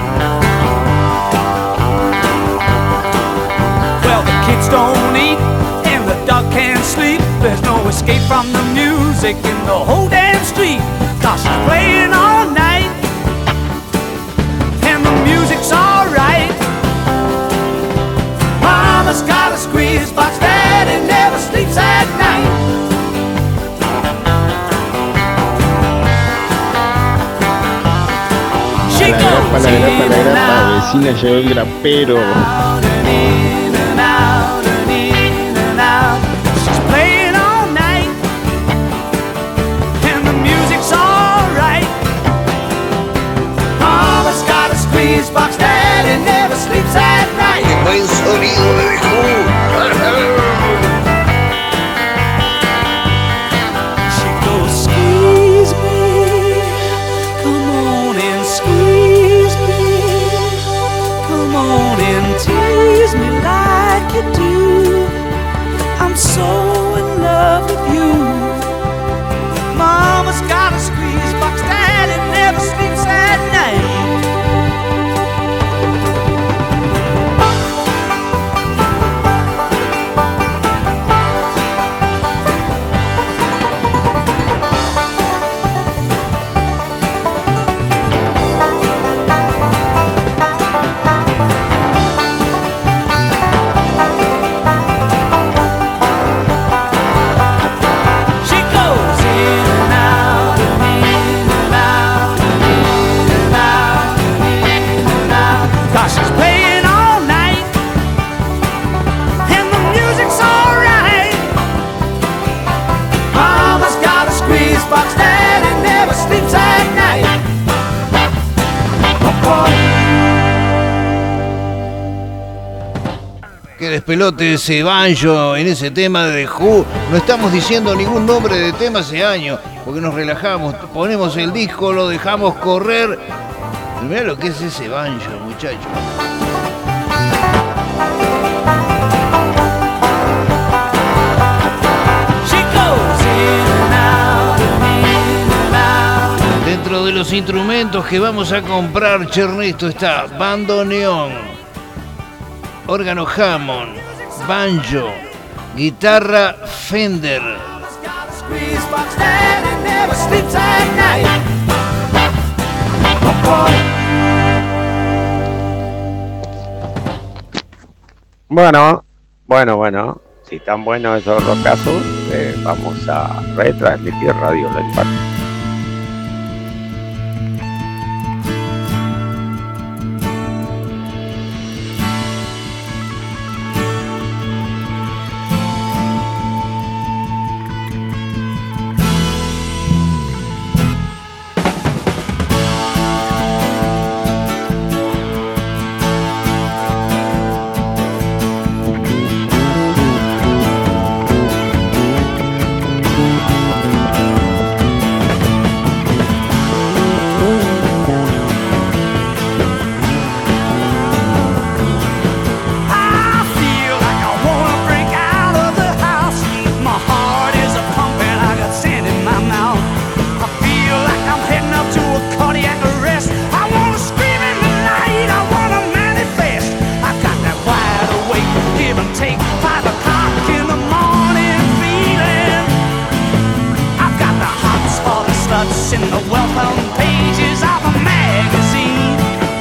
Well, the kids don't eat, and the dog can't sleep. There's no escape from the music in the whole damn street. Cause she's playing all night, and the music's alright. Mama's got a squeeze box, daddy never sleeps at night. La grapa, vecina, llegó el grapero. She's playing all night, and the music's alright. Mama's got a squeeze box, daddy never sleeps at night. ¡Qué buen sonido me dejó! She goes, squeeze me, come on and squeeze me, come on and tease me like you do. I'm so in love with you. Mama's got a squeeze box, daddy never sleeps at night. Que despelote ese banjo en ese tema de The Who. No estamos diciendo ningún nombre de tema hace años, porque nos relajamos, ponemos el disco, lo dejamos correr. Y mirá lo que es ese banjo, muchachos. Dentro de los instrumentos que vamos a comprar, Ernesto, está bandoneón, órgano Hammond, banjo, guitarra Fender. Bueno, si tan buenos esos rockazos, vamos a retransmitir Radio El Empalme. in the well-known pages of a magazine.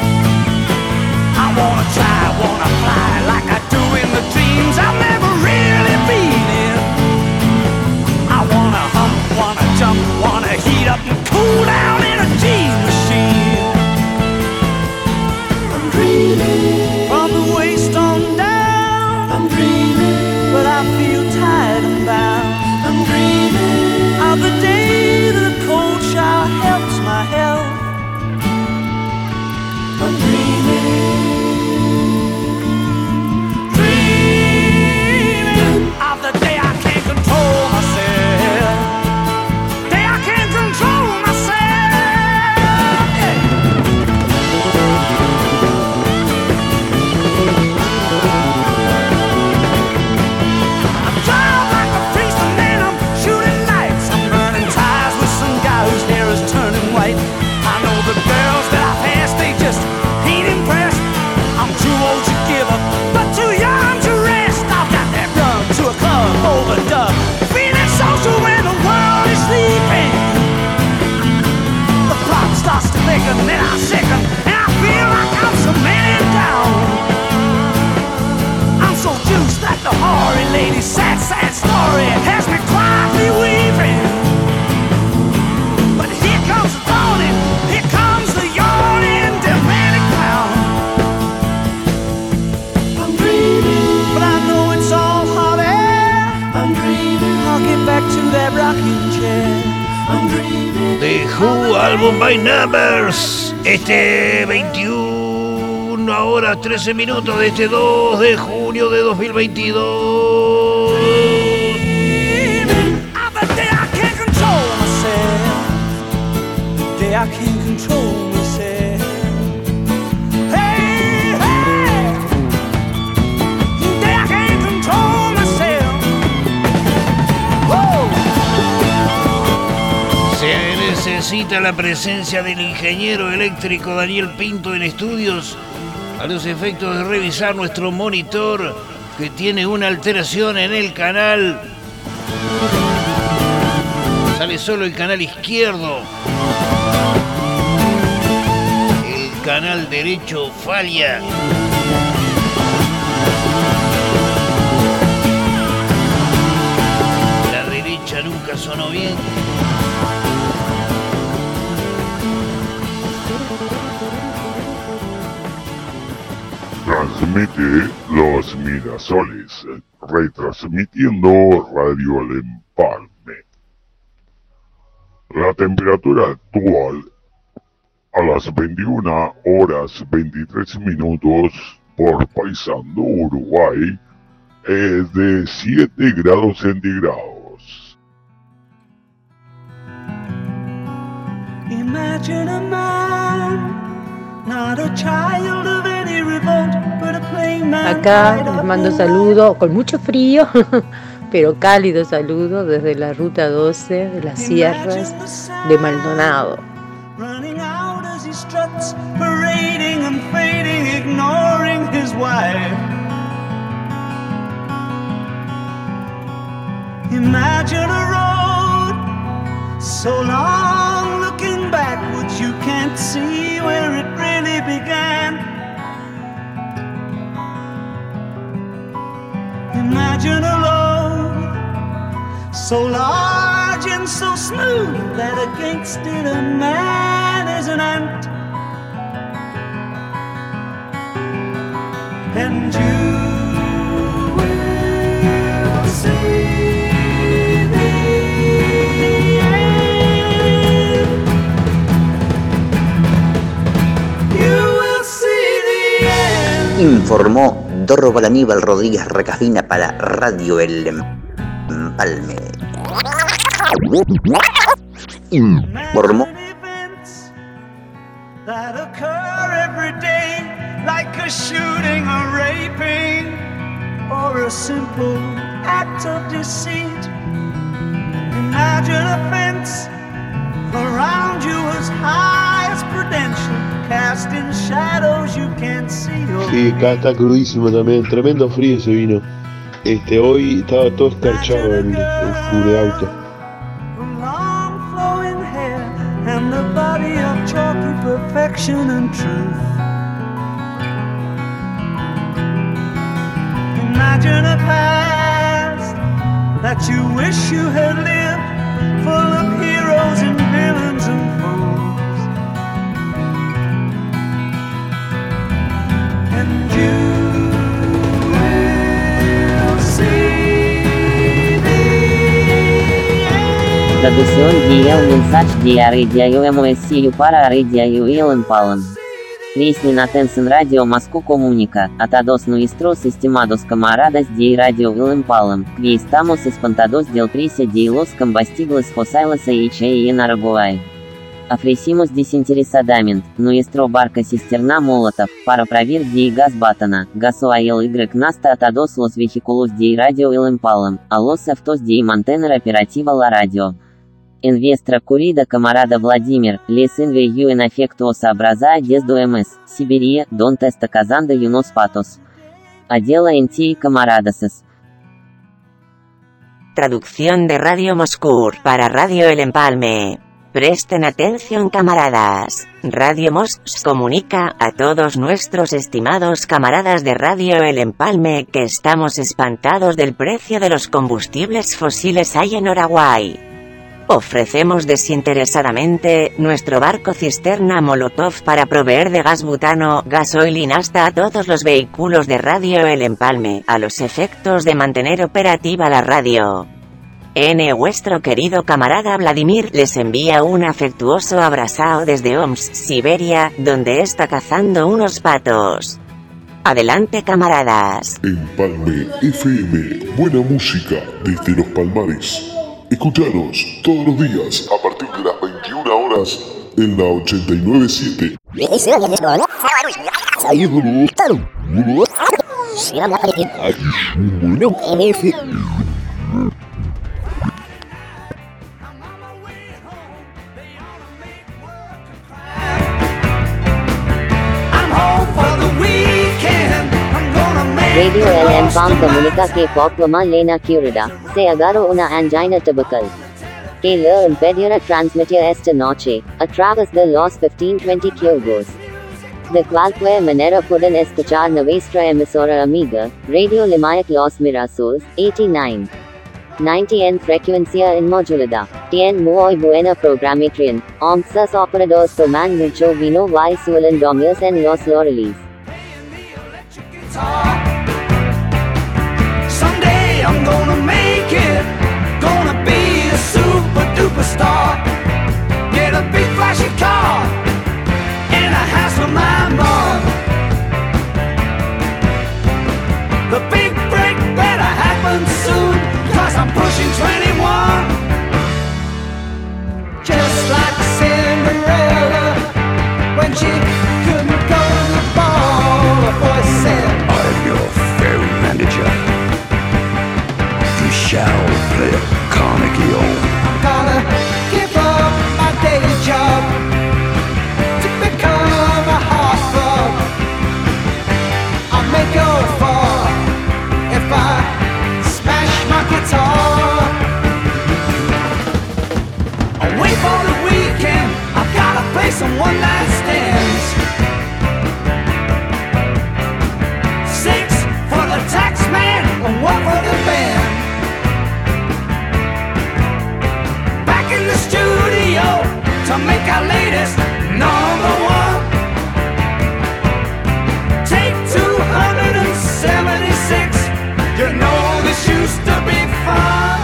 I wanna try, wanna fly like I do in the dreams I've never really been in. I wanna hump, wanna jump, wanna heat up and cool down in a G machine. I'm dreaming. rocking chair. The Who Album by Numbers. 21 horas 13 minutos de este 2 de junio de 2022. I can't control myself. Hey, hey, day I can't control myself. Woo. Se necesita la presencia del ingeniero eléctrico Daniel Pinto en estudios a los efectos de revisar nuestro monitor que tiene una alteración en el canal. Sale solo el canal izquierdo. El canal derecho falla. La derecha nunca sonó bien. Transmite Los Mirasoles, retransmitiendo Radio El Empalme. La temperatura actual a las 21 horas 23 minutos por Paysandú, Uruguay, es de 7 grados centígrados. Imagine a man, not a child of any revolt, but a plain man. Acá les mando saludos con mucho frío, pero cálido saludo desde la ruta 12 de las sierras de Maldonado. Running out as he struts, parading and fading, ignoring his wife. Imagine a road so long, looking backwards you can't see where it really began. Imagine a load so large and so smooth that against it a man is an ant. And you will see the end. You will see the end. Informó Dorro Balaníbal Rodríguez Recafina para Radio El Empalme. Informó That occur every day, like a shooting, a raping, or a simple act of deceit. Imagine a fence around you as high as Prudential, casting shadows you can't see. Sí, acá está crudísimo también, tremendo frío se vino. Hoy estaba todo escarchado el auto. Long flowing hair and the body of chalky perfection and truth. Imagine a past that you wish you had lived, full of heroes and villains and fools. And you will see the end. Traducción de el mensaje de Radio MSU para Radio El Empalme. Listen atención Radio Moscú comunica a todos nuestros estimados camaradas de Radio El Empalme que estamos espantados del precio de los combustibles fósiles en Uruguay. Ofrecimos desinteresadamente nuestro barco cisterna Molotov para proveer de gas butano, gasoil y nafta a todos los vehículos de Radio El Empalme, a los efectos de mantener operativa la radio. En vuestra querida camarada Vladimir, les envío un afectuoso abrazo desde MS, Siberia, donde está cazando unos patos. Adela en ti, camaradas. Traducción de Radio Moscú para Radio El Empalme. Presten atención, camaradas. Radio Moscú comunica a todos nuestros estimados camaradas de Radio El Empalme que estamos espantados del precio de los combustibles fósiles hay en Uruguay. Ofrecemos desinteresadamente nuestro barco cisterna Molotov para proveer de gas butano, gasoil y nafta a todos los vehículos de Radio El Empalme, a los efectos de mantener operativa la radio. Vuestro querido camarada Vladimir les envía un afectuoso abrazo desde Omsk, Siberia, donde está cazando unos patos. Adelante, camaradas. Empalme FM, buena música desde los Palmares. Escuchanos todos los días a partir de las 21 horas en la 89.7. Radio El Empalme comunica que Poquema Lena Curida, se agarró una angina tubercle. Que le impedirá transmitir esta noche, a través de los 1520 kHz. De cualquier manera pueden escuchar nuestra emisora amiga, Radio Limayak Los Mirasol, 89.90 en frecuencia inmodulada. Tiene muy buena programación, sus operadores toman mucho vino y suelen dormirse en los laureles. Someday I'm gonna make it, gonna be a super duper star. Get a big flashy car, and a house for my mom. The big break better happen soon, cause I'm pushing 21. Just like Cinderella, when she couldn't go to the ball, a voice said, I'm your fairy manager. You shall play a Carnegie on. I'm gonna give up my day job to become a heartthrob. I'll make go far if I smash my guitar. I'll wait for the weekend. I've gotta play some one-night stands. 6 for the tax man and 1 for the band. Back in the studio to make our latest #1. Take 276. You know this used to be fun.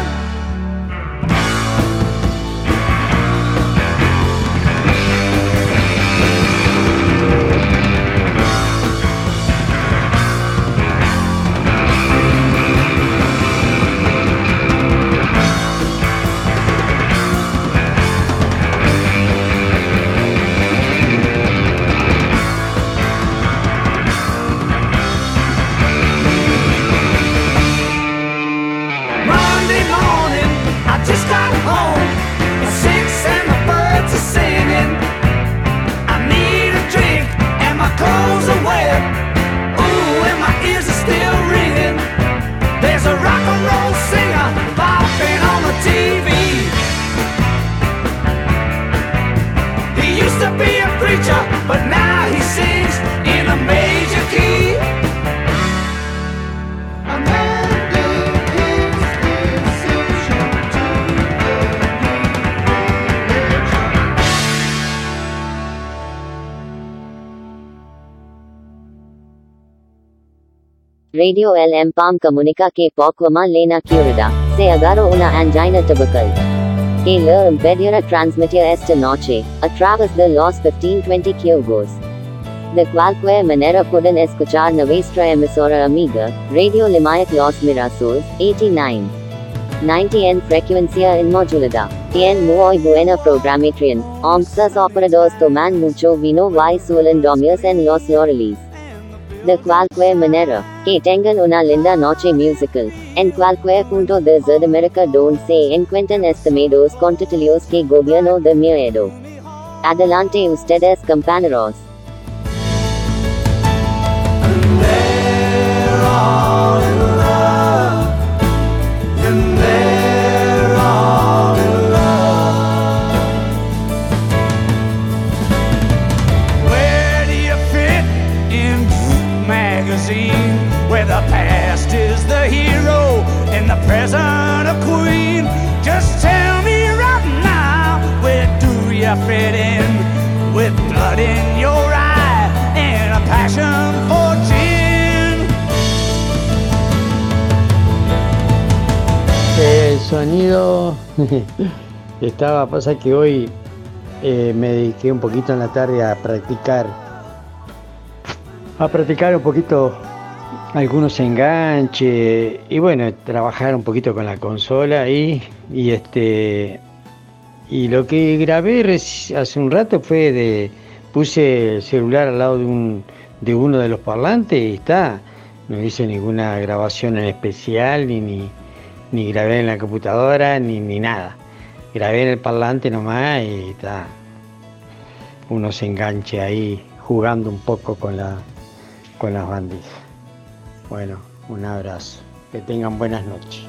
Monday morning, I just got home. The 6 and the birds are singing. I need a drink and my clothes are wet. Ooh, and my ears are still ringing. There's a rock and roll singer popping on the TV. He used to be a preacher, but now he sings in a major key. Radio El Empalme comunica que Poquema Lena Curida, se agarró una angina tubercle. Que le impedirá transmitir esta noche, a través de los 1520 kHz. De cualquier manera pueden escuchar nuestra emisora amiga, Radio Limayak Los Mirasol, 89.90 en frecuencia inmodulada. Tiene muy buena programación, sus operadores toman mucho vino y suelen dormirse en los laureles. De cualquier manera, que tengan una linda noche musical, en cualquier punto de Sudamérica donde se encuentran estimados contertulios que gobierno de miedo. Adelante ustedes, compañeros. Where the past is the hero and the present a queen. Just tell me right now, where do you fit in? With blood in your sonido. Pasa que hoy me dediqué un poquito en la tarde a practicar un poquito algunos enganches y bueno, trabajar un poquito con la consola y lo que grabé hace un rato puse el celular al lado de uno de los parlantes y no hice ninguna grabación en especial ni grabé en la computadora ni nada. Grabé en el parlante nomás y unos enganches ahí jugando un poco con las bandijas. Bueno, un abrazo. Que tengan buenas noches.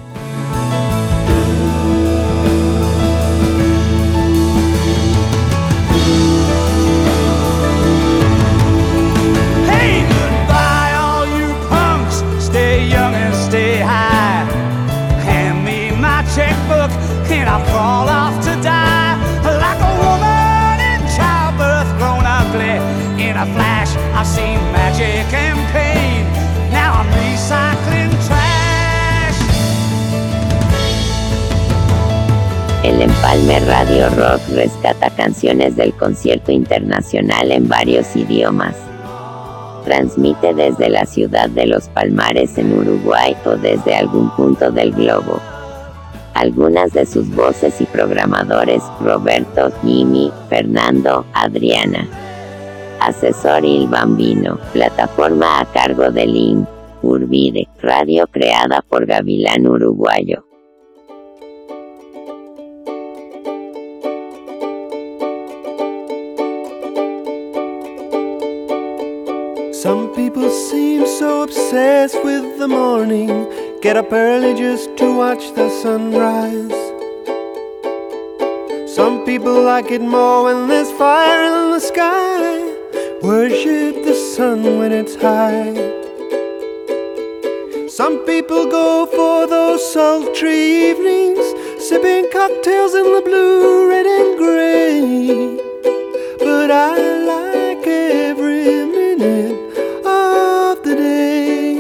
Hey, goodbye, all you punks. Stay young and stay high. Hand me my checkbook and I'll crawl off to die. Like a woman in childbirth, grown ugly. In a flash, I've seen magic and pain. Now I'm recycling trash. El Empalme Radio Rock rescata canciones del concierto internacional en varios idiomas. Transmite desde la ciudad de Los Palmares en Uruguay o desde algún punto del globo. Algunas de sus voces y programadores: Roberto, Jimmy, Fernando, Adriana. Asesor Il Bambino. Plataforma a cargo de Link. Urbide. Radio creada por Gavilán Uruguayo. Some people seem so obsessed with the morning. Get up early just to watch the sunrise. Some people like it more when there's fire in the sky. Worship the sun when it's high. Some people go for those sultry evenings, sipping cocktails in the blue, red and gray. But I like every minute of the day.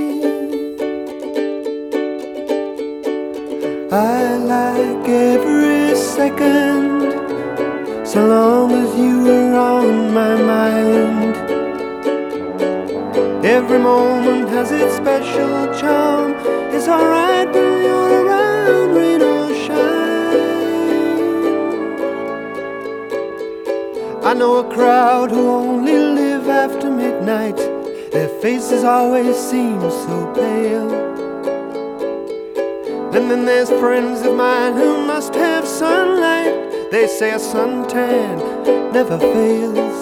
I like every second, so long as you are on my mind. Every moment has its special charm. It's alright when you're around, rain or shine. I know a crowd who only live after midnight. Their faces always seem so pale. And then there's friends of mine who must have sunlight. They say a suntan never fails.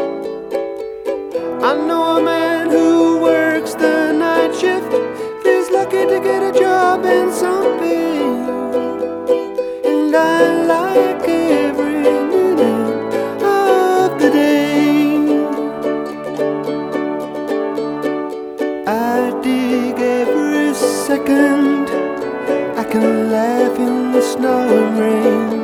I know a man who works the night shift, feels lucky to get a job and some pay. And I like every minute of the day. I dig every second. I can laugh in the snow and rain.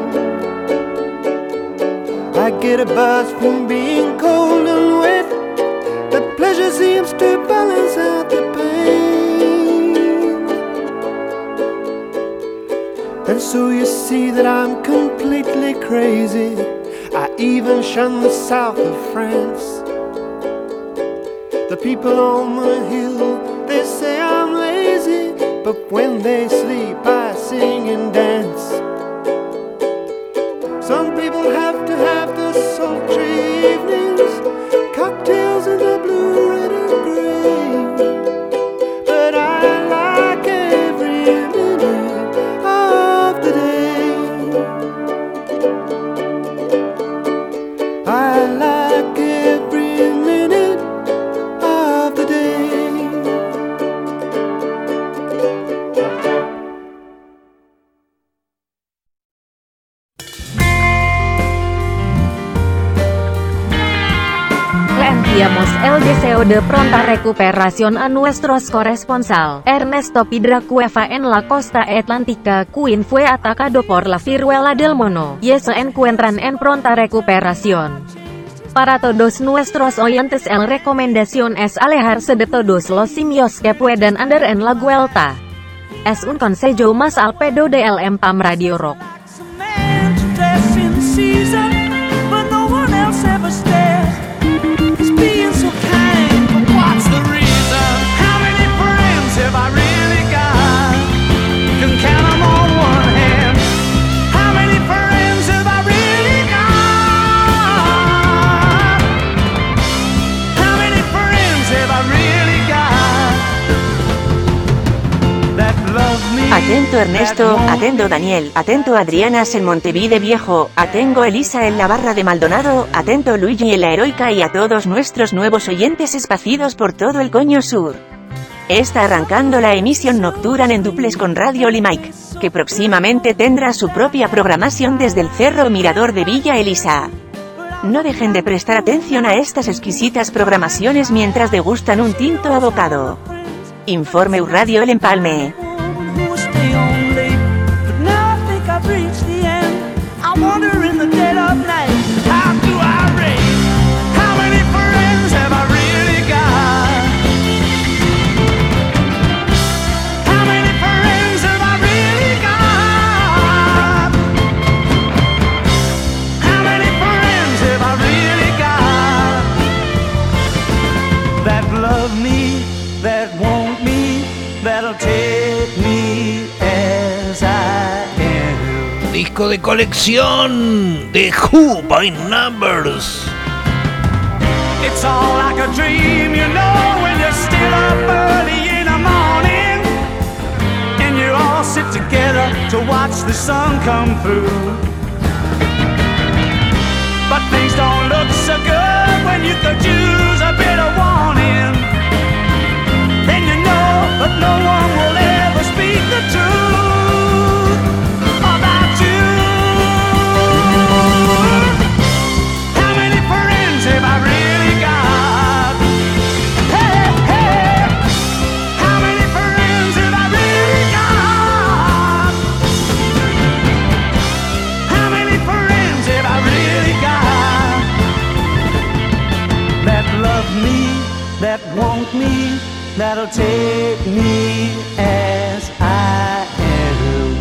I get a buzz from being cold and wet. The pleasure seems to balance out the pain. And so you see that I'm completely crazy. I even shun the south of France. The people on the hill, they say I'm lazy, but when they sleep I sing and dance. Some people have to have the sultry evenings, cocktails in the blue, red and grey. But I like every minute of the day. I like every minute of the day. Enviamos el deseo de pronta recuperación a nuestros corresponsal. Ernesto Piedracueva en la costa atlántica. Queen fue atacado por la viruela del mono y se encuentran en pronta recuperación. Para todos nuestros oyentes, la recomendación es alejarse de todos los simios que puedan andar en la vuelta. Es un consejo más al pedo de El Empalme Radio Rock. Dress in season, but no one else ever stares. He's being so kind, but what's the reason? How many friends have I really got? Can count them on one hand. How many friends have I really got? How many friends have I really got? That love me. Atento Ernesto, atento Daniel, atento Adrianas en Montevide Viejo, atengo Elisa en la Barra de Maldonado, atento Luigi en la Heroica y a todos nuestros nuevos oyentes esparcidos por todo el coño sur. Está arrancando la emisión nocturna en duples con Radio Limaic, que próximamente tendrá su propia programación desde el Cerro Mirador de Villa Elisa. No dejen de prestar atención a estas exquisitas programaciones mientras degustan un tinto abocado. Informe Radio El Empalme. Stay on late, but now I think I've reached the end. I wonder in the dead of night, how do I rate? How many friends have I really got? How many friends have I really got? How many friends have I really got? That love me, that want me, that'll take me as I am. Disco de colección de Who by Numbers. It's all like a dream, you know, when you're still up early in the morning and you all sit together to watch the sun come through. But things don't look so good when you could use a bit of warning. Then you know, but no one will ever speak the truth about you. How many friends have I really got? Hey, hey, how many friends have I really got? How many friends have I really got? That love me, that want me, that'll take me as I am.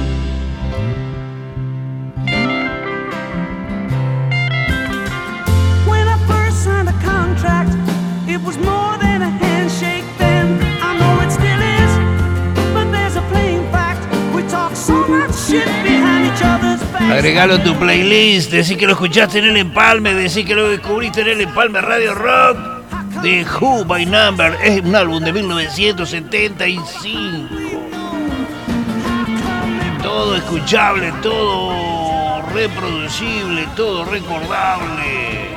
When I first signed a contract, it was more than a handshake then. I know it still is, but there's a plain fact. We talk so much shit behind each other's backs. Agregalo a tu playlist, decí que lo escuchaste en El Empalme, decí que lo descubriste en El Empalme Radio Rock. The Who by Number es un álbum de 1975. Todo escuchable, todo reproducible, todo recordable.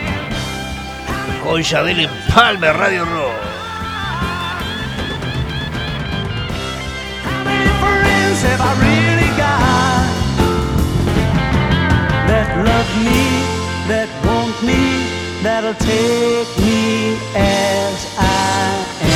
Joya del Empalme Radio Rock. How many friends have I really got? That love me, that want me, that'll take me as I am.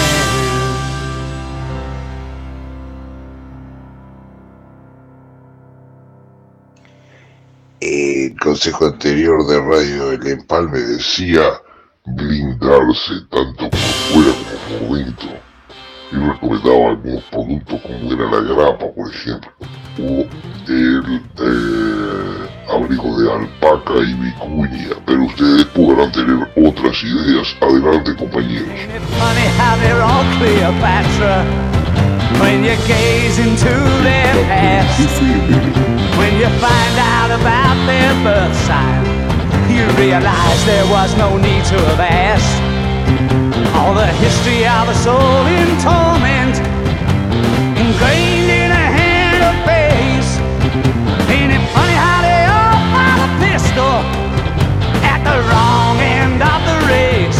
El consejo anterior de Radio El Empalme decía blindarse tanto por fuera como por dentro y recomendaba algunos productos como era la grapa, por ejemplo, o el abrigo de alpaca y vicuña, pero ustedes podrán tener otras ideas. Adelante, compañeros. Funny how they're all Cleopatra when you gaze into their past. When you find out about their birth sign, you realize there was no need to have asked. All the history of a soul in torment, ingrained in a hand of face. Ain't it funny how they all find a pistol at the wrong end of the race?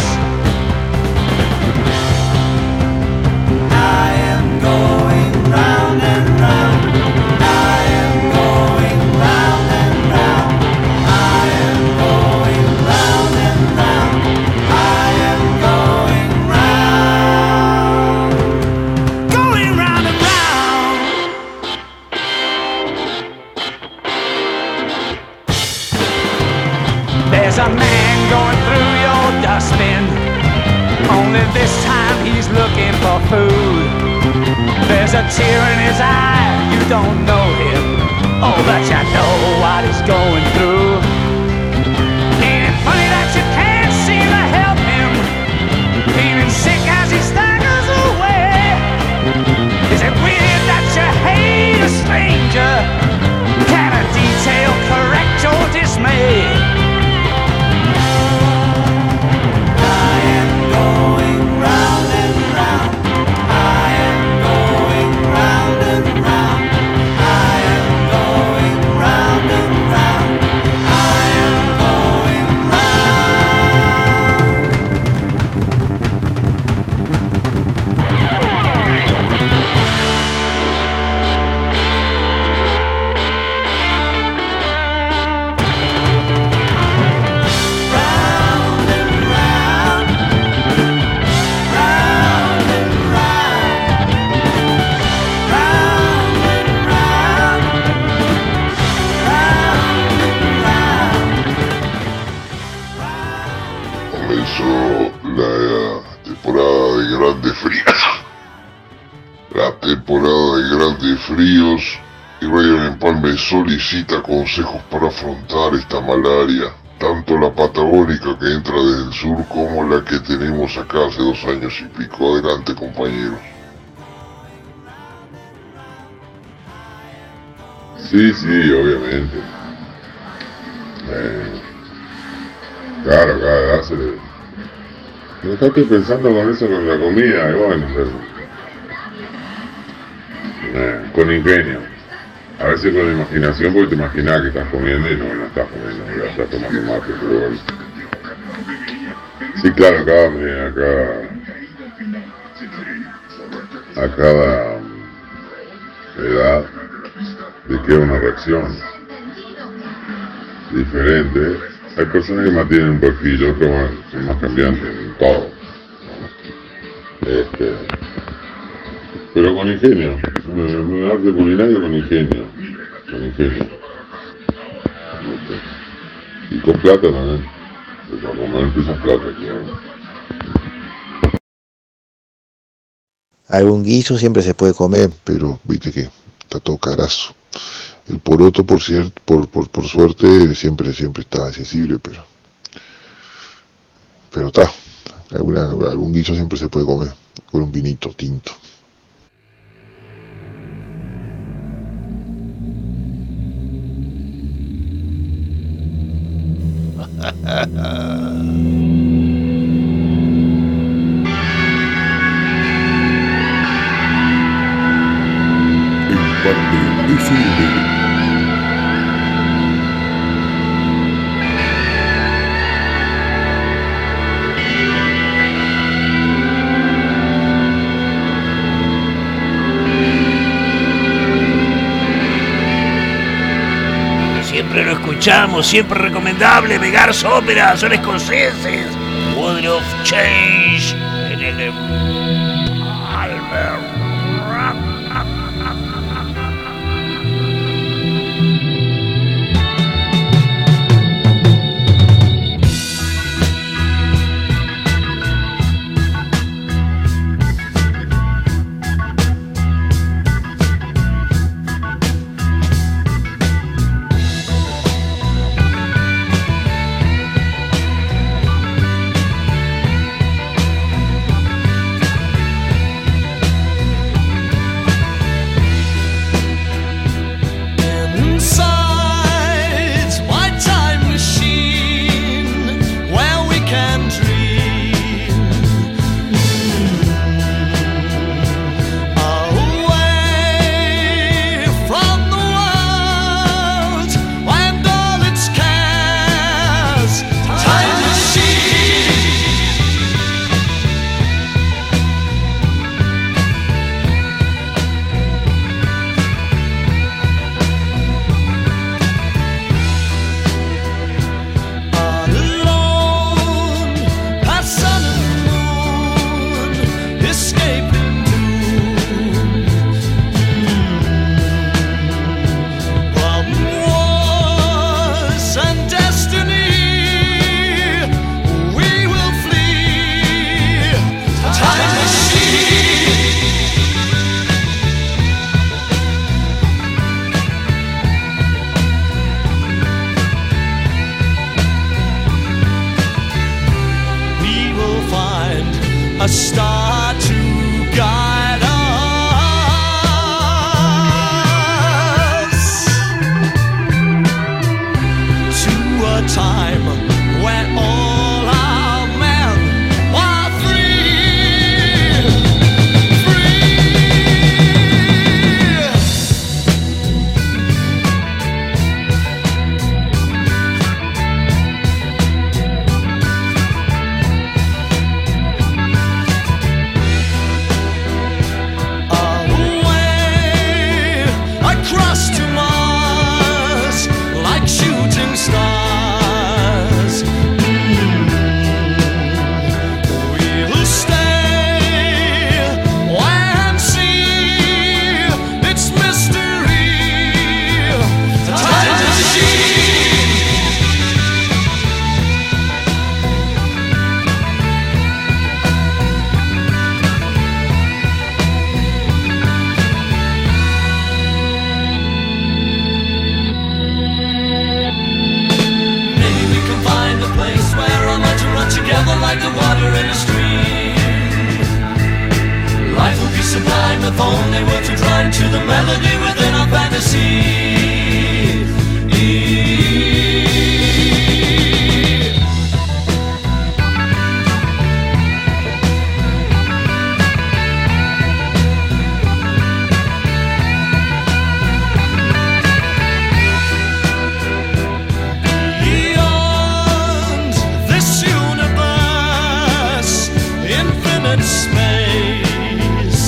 I am going round and round. I am going round and round. I am going round and round. I am going round. Going round and round. There's a man going through your dustbin. Only this time he's looking for food. There's a tear in his eye. You don't know him, oh, but you know what he's going through. Ain't it funny that you can't seem to help him, feeling sick as he staggers away? Is it weird that you hate a stranger? Can a detail correct your dismay? I am going round and round. I am going round and round. I am going round and round. I am going Comenzó la temporada de grandes fríos. La temporada de grandes fríos y Radio El Empalme solicita consejos para afrontar esta malaria, tanto la patagónica que entra desde el sur como la que tenemos acá hace 2 años y pico. Adelante, compañeros. Sí, obviamente. Claro, cada edad se le... No estoy pensando con eso con la comida, y bueno, con ingenio. A veces con imaginación, porque te imaginas que estás comiendo y no estás comiendo, ya estás tomando mate, pero bueno. Sí, claro, a cada edad le queda una reacción diferente. Hay personas que mantienen un perfil, otros son más cambiantes en todo. Pero con ingenio, un arte culinario con ingenio. Y con plata también, porque para comer empiezas plata, claro. Algún guiso siempre se puede comer, pero viste que está todo carazo. El poroto, por suerte, siempre está accesible, pero está. Algún guiso siempre se puede comer, con un vinito tinto. Empalme FM. Siempre lo escuchamos, siempre recomendable. Vegas Ópera, son escoceses. Water of Change en el Empalme. a star to guide us to a time where all our men are free, away across to Mars like shooting stars. We'll stay and see its mystery. The time machine. Maybe we can find a place where our minds will run together like the water in a stream. Life would be sublime if only words would rhyme to the melody within our fantasy. Beyond this universe, infinite space,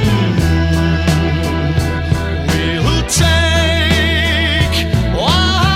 we'll take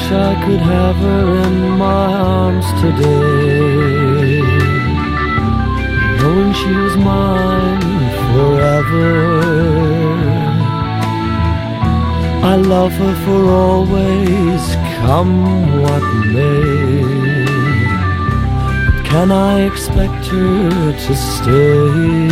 I could have her in my arms today, knowing she was mine forever. I love her for always, come what may. Can I expect her to stay?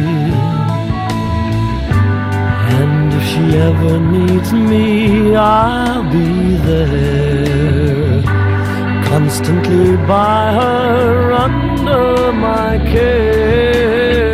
And if she ever needs me, I'll be there, constantly by her, under my care.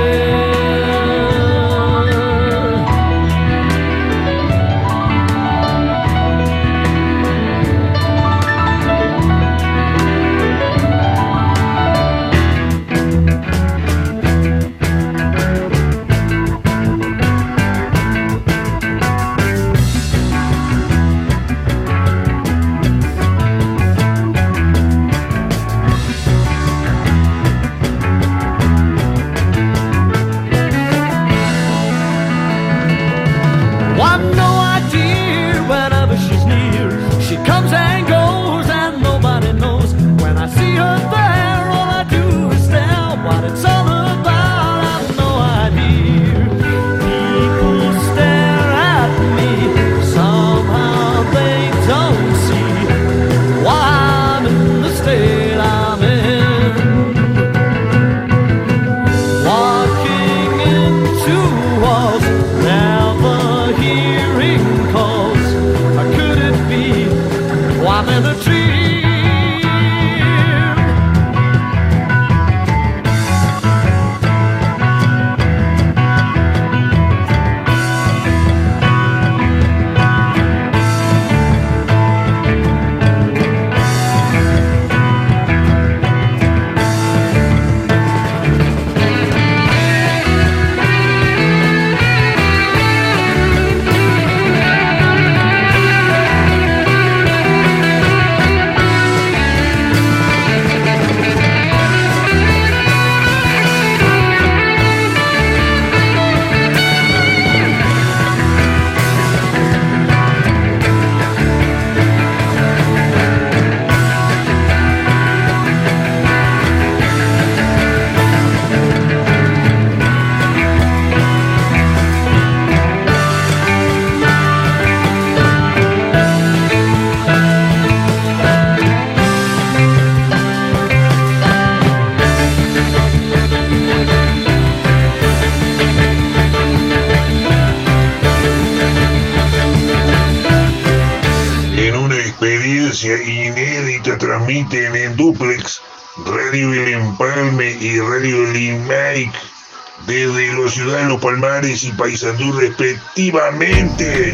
Inédita transmiten en duplex Radio El Empalme y Radio El Imaic desde los ciudades Los Palmares y Paysandú respectivamente.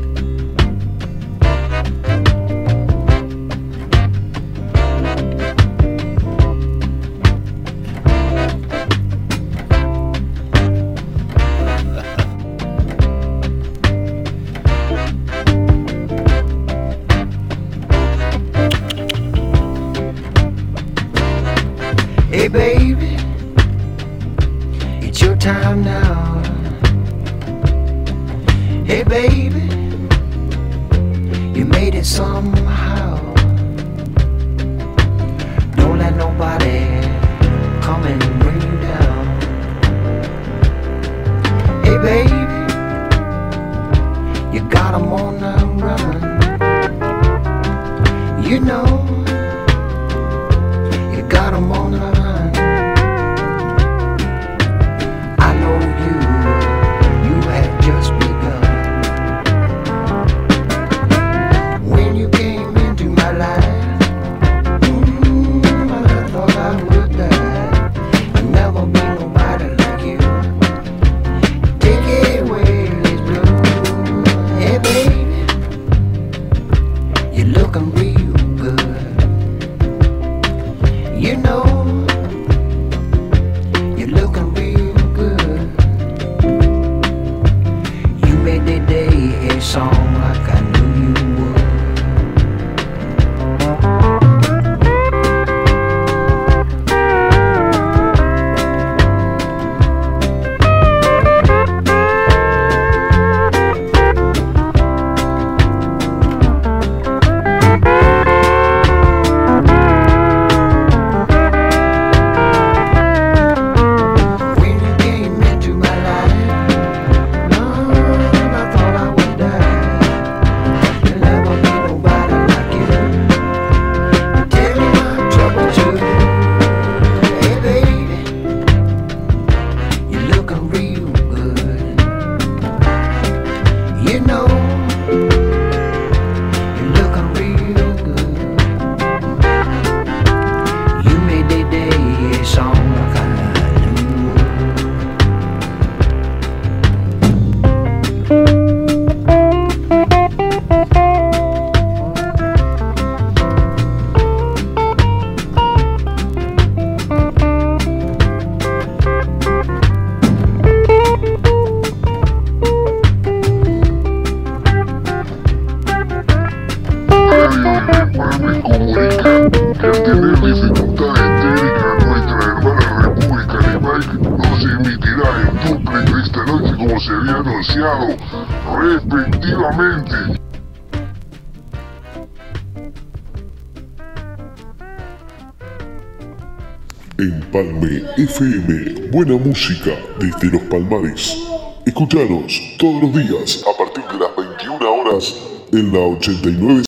Hey baby, it's your time now. Hey baby, you made it somehow. Don't let nobody come and bring you down. Hey baby, you got 'em on the run. You know, you got 'em on the run. dificultades técnicas, nuestra hermana República Alemán no se emitirá en duplex esta noche como se había anunciado, respectivamente. Empalme FM, buena música desde los Palmares. Escuchanos todos los días a partir de las 21 horas en la 89.